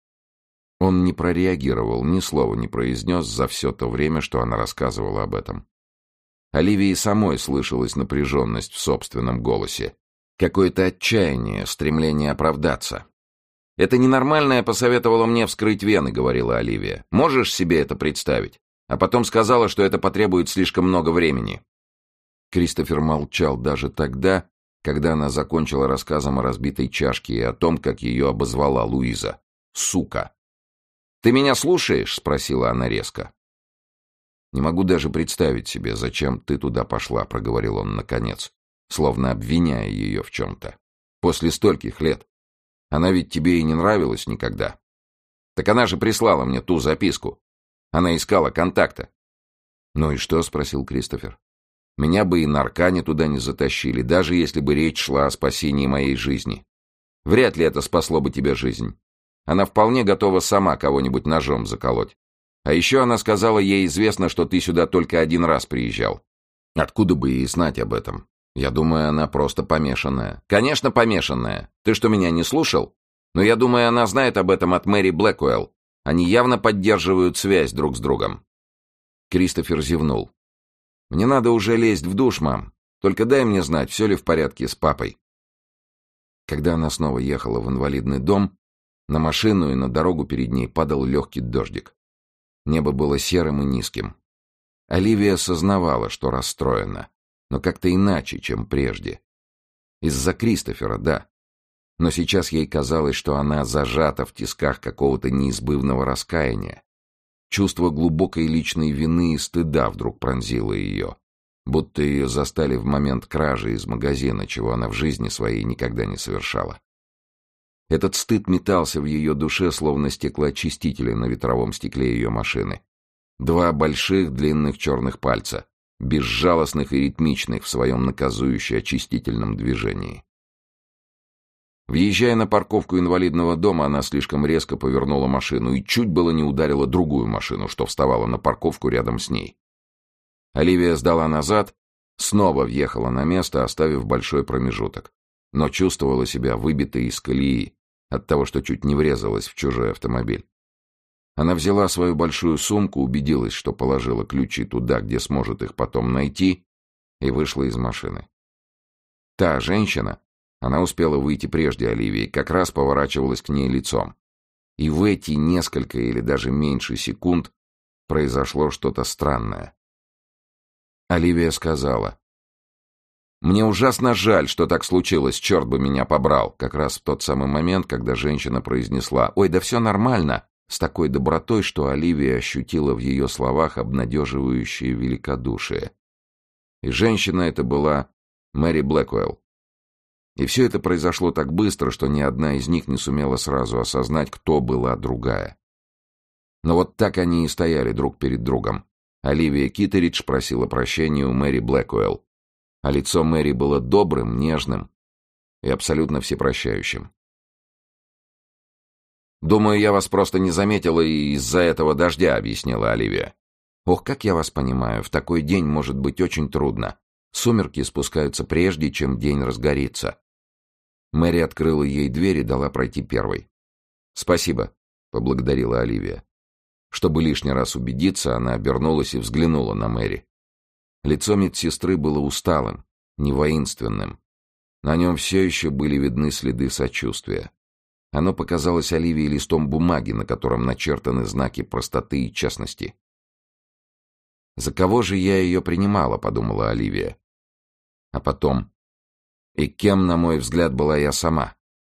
A: Он не прореагировал, ни слова не произнес за все то время, что она рассказывала об этом. Оливии самой слышалась напряженность в собственном голосе. Какое-то отчаяние, стремление оправдаться. «Это ненормальное посоветовало мне вскрыть вены», — говорила Оливия. «Можешь себе это представить?» А потом сказала, что это потребует слишком много времени. Кристофер молчал даже тогда, когда она закончила рассказом о разбитой чашке и о том, как ее обозвала Луиза. «Сука!» «Ты меня слушаешь?» — спросила она резко. «Не могу даже представить себе, зачем ты туда пошла», — проговорил он наконец, словно обвиняя ее в чем-то. «После стольких лет. Она ведь тебе и не нравилась никогда. Так она же прислала мне ту записку. Она искала контакта». «Ну и что?» — спросил Кристофер. «Меня бы и на Аркане туда не затащили, даже если бы речь шла о спасении моей жизни. Вряд ли это спасло бы тебе жизнь. Она вполне готова сама кого-нибудь ножом заколоть. А еще она сказала, ей известно, что ты сюда только один раз приезжал. Откуда бы ей знать об этом? Я думаю, она просто помешанная». «Конечно, помешанная. Ты что, меня не слушал? Но я думаю, она знает об этом от Мэри Блэквелл. Они явно поддерживают связь друг с другом». Кристофер зевнул. «Мне надо уже лезть в душ, мам. Только дай мне знать, все ли в порядке с папой». Когда она снова ехала в инвалидный дом, на машину и на дорогу перед ней падал легкий дождик. Небо было серым и низким. Оливия сознавала, что расстроена, но как-то иначе, чем прежде. Из-за Кристофера, да. Но сейчас ей казалось, что она зажата в тисках какого-то неизбывного раскаяния. Чувство глубокой личной вины и стыда вдруг пронзило ее, будто ее застали в момент кражи из магазина, чего она в жизни своей никогда не совершала. Этот стыд метался в ее душе, словно стеклоочистители на ветровом стекле ее машины. Два больших длинных черных пальца, безжалостных и ритмичных в своем наказующе очистительном движении. Въезжая на парковку инвалидного дома, она слишком резко повернула машину и чуть было не ударила другую машину, что вставала на парковку рядом с ней. Оливия сдала назад, снова въехала на место, оставив большой промежуток, но чувствовала себя выбитой из колеи от того, что чуть не врезалась в чужой автомобиль. Она взяла свою большую сумку, убедилась, что положила ключи туда, где сможет их потом найти, и вышла из машины. Та женщина, она успела выйти прежде Оливии, как раз поворачивалась к ней лицом. И в эти несколько или даже меньше секунд произошло что-то странное. Оливия сказала: «Мне ужасно жаль, что так случилось, черт бы меня побрал», как раз в тот самый момент, когда женщина произнесла: «Ой, да все нормально», с такой добротой, что Оливия ощутила в ее словах обнадеживающее великодушие. И женщина эта была Мэри Блэквелл. И все это произошло так быстро, что ни одна из них не сумела сразу осознать, кто была другая. Но вот так они и стояли друг перед другом. Оливия Киттеридж просила прощения у Мэри Блэквелл, а лицо Мэри было добрым, нежным и абсолютно всепрощающим. «Думаю, я вас просто не заметила из-за этого дождя», — объяснила Оливия. «Ох, как я вас понимаю, в такой день может быть очень трудно. Сумерки спускаются прежде, чем день разгорится». Мэри открыла ей дверь и дала пройти первой. «Спасибо», — поблагодарила Оливия. Чтобы лишний раз убедиться, она обернулась и взглянула на Мэри. Лицо медсестры было усталым, не воинственным. На нем все еще были видны следы сочувствия. Оно показалось Оливии листом бумаги, на котором начертаны знаки простоты и честности. «За кого же я ее принимала?» — подумала Оливия. А потом: «И кем, на мой взгляд, была я сама?»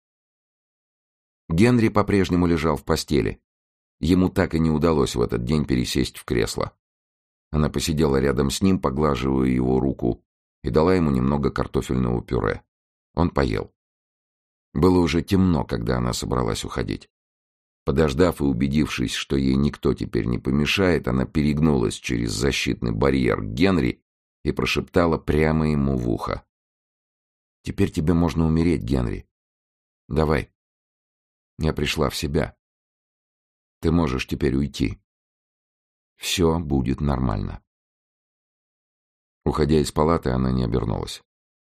A: Генри по-прежнему лежал в постели. Ему так и не удалось в этот день пересесть в кресло. Она посидела рядом с ним, поглаживая его руку, и дала ему немного картофельного пюре. Он поел. Было уже темно, когда она собралась уходить. Подождав и убедившись, что ей никто теперь не помешает, она перегнулась через защитный барьер к Генри и прошептала прямо ему в ухо: «Теперь тебе можно умереть, Генри. Давай. Я пришла в себя. Ты можешь теперь уйти. Все будет нормально». Уходя из палаты, она не обернулась.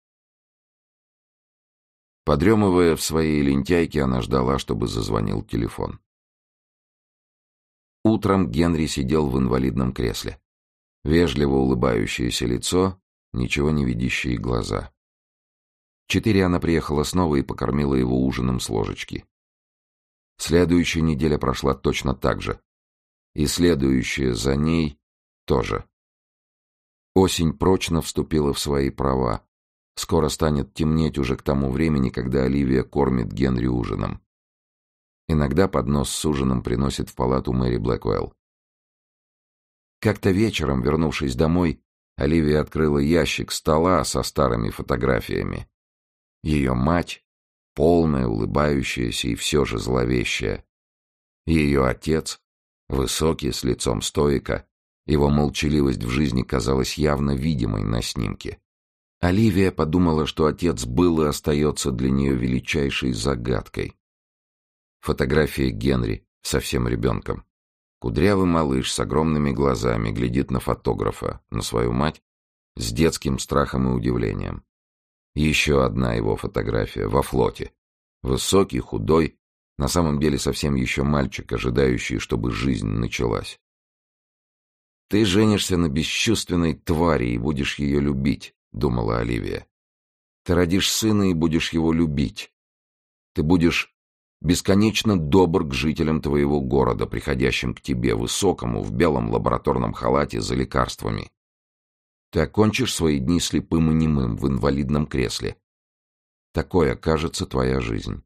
A: Подремывая в своей лентяйке, она ждала, чтобы зазвонил телефон. Утром Генри сидел в инвалидном кресле. Вежливо улыбающееся лицо, ничего не видящие глаза. В четыре она приехала снова и покормила его ужином с ложечки. Следующая неделя прошла точно так же. И следующая за ней тоже. Осень прочно вступила в свои права, Скоро станет темнеть уже к тому времени, когда Оливия кормит Генри ужином. Иногда поднос с ужином приносит в палату Мэри Блэквелл. Как-то вечером, вернувшись домой, Оливия открыла ящик стола со старыми фотографиями. Ее мать, полная, улыбающаяся и все же зловещая. Ее отец, высокий, с лицом стоика. Его молчаливость в жизни казалась явно видимой на снимке. Оливия подумала, что отец был и остается для нее величайшей загадкой. Фотография Генри совсем ребенком. Кудрявый малыш с огромными глазами глядит на фотографа, на свою мать, с детским страхом и удивлением. Еще одна его фотография во флоте. Высокий, худой, на самом деле совсем еще мальчик, ожидающий, чтобы жизнь началась. «Ты женишься на бесчувственной твари и будешь ее любить», — думала Оливия. «Ты родишь сына и будешь его любить. Ты будешь бесконечно добр к жителям твоего города, приходящим к тебе, высокому, в белом лабораторном халате за лекарствами. Ты окончишь свои дни слепым и немым в инвалидном кресле. Такой окажется твоя жизнь».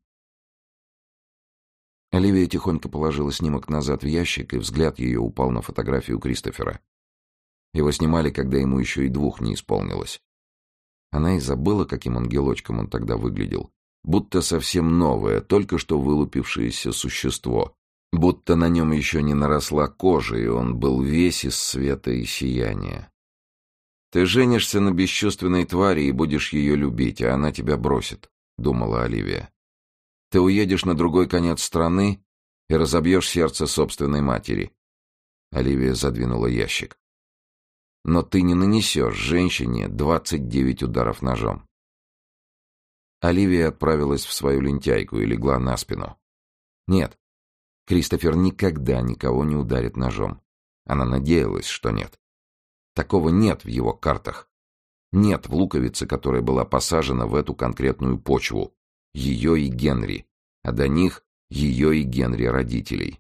A: Оливия тихонько положила снимок назад в ящик, и взгляд ее упал на фотографию Кристофера. Его снимали, когда ему еще и двух не исполнилось. Она и забыла, каким ангелочком он тогда выглядел. Будто совсем новое, только что вылупившееся существо. Будто на нем еще не наросла кожа, и он был весь из света и сияния. «Ты женишься на бесчувственной твари и будешь ее любить, а она тебя бросит», — думала Оливия. «Ты уедешь на другой конец страны и разобьешь сердце собственной матери». Оливия задвинула ящик. «Но ты не нанесешь женщине двадцать девять ударов ножом». Оливия отправилась в свою лентяйку и легла на спину. Нет, Кристофер никогда никого не ударит ножом. Она надеялась, что нет. Такого нет в его картах. Нет в луковице, которая была посажена в эту конкретную почву. Ее и Генри, а до них ее и Генри родителей.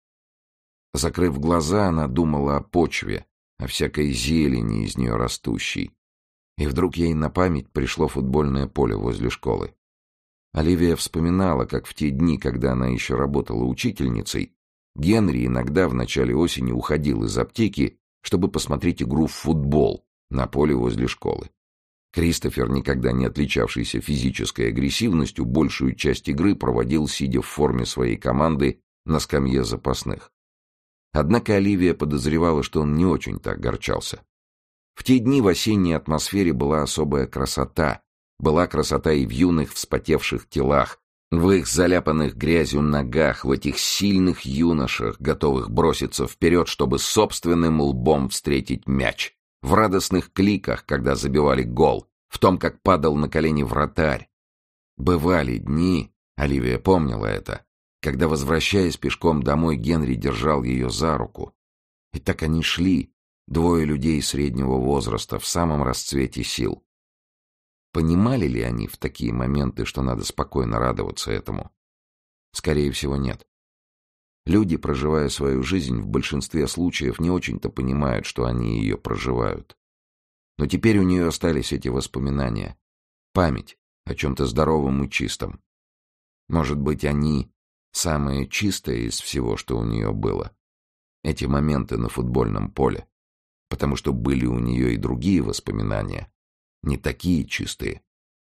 A: Закрыв глаза, она думала о почве, о всякой зелени из нее растущей. И вдруг ей на память пришло футбольное поле возле школы. Оливия вспоминала, как в те дни, когда она еще работала учительницей, Генри иногда в начале осени уходил из аптеки, чтобы посмотреть игру в футбол на поле возле школы. Кристофер, никогда не отличавшийся физической агрессивностью, большую часть игры проводил, сидя в форме своей команды на скамье запасных. Однако Оливия подозревала, что он не очень-то огорчался. В те дни в осенней атмосфере была особая красота. Была красота и в юных вспотевших телах, в их заляпанных грязью ногах, в этих сильных юношах, готовых броситься вперед, чтобы собственным лбом встретить мяч, в радостных кликах, когда забивали гол, в том, как падал на колени вратарь. Бывали дни, Оливия помнила это, когда, возвращаясь пешком домой, Генри держал ее за руку. И так они шли, двое людей среднего возраста, в самом расцвете сил. Понимали ли они в такие моменты, что надо спокойно радоваться этому? Скорее всего, нет. Люди, проживая свою жизнь, в большинстве случаев не очень-то понимают, что они ее проживают. Но теперь у нее остались эти воспоминания, память о чем-то здоровом и чистом. Может быть, они самое чистое из всего, что у нее было. Эти моменты на футбольном поле. Потому что были у нее и другие воспоминания, не такие чистые.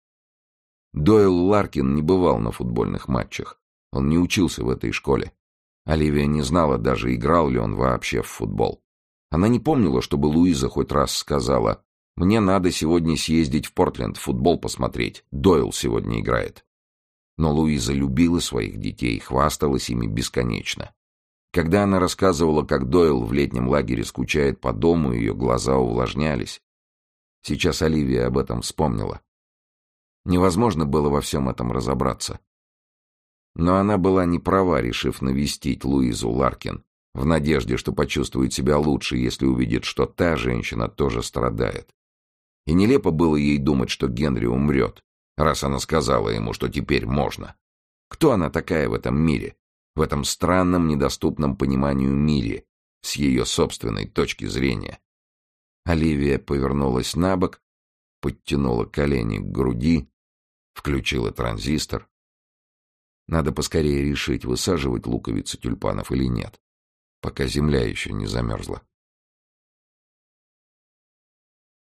A: Дойл Ларкин не бывал на футбольных матчах. Он не учился в этой школе. Оливия не знала даже, играл ли он вообще в футбол. Она не помнила, чтобы Луиза хоть раз сказала: «Мне надо сегодня съездить в Портленд, футбол посмотреть. Дойл сегодня играет». Но Луиза любила своих детей, хвасталась ими бесконечно. Когда она рассказывала, как Дойл в летнем лагере скучает по дому, ее глаза увлажнялись. Сейчас Оливия об этом вспомнила. Невозможно было во всем этом разобраться. Но она была не права, решив навестить Луизу Ларкин, в надежде, что почувствует себя лучше, если увидит, что та женщина тоже страдает. И нелепо было ей думать, что Генри умрет, раз она сказала ему, что теперь можно. Кто она такая в этом мире, в этом странном, недоступном пониманию мире, с ее собственной точки зрения? Оливия повернулась на бок, подтянула колени к груди, включила транзистор. Надо поскорее решить, высаживать луковицы тюльпанов или нет, пока земля еще не замерзла.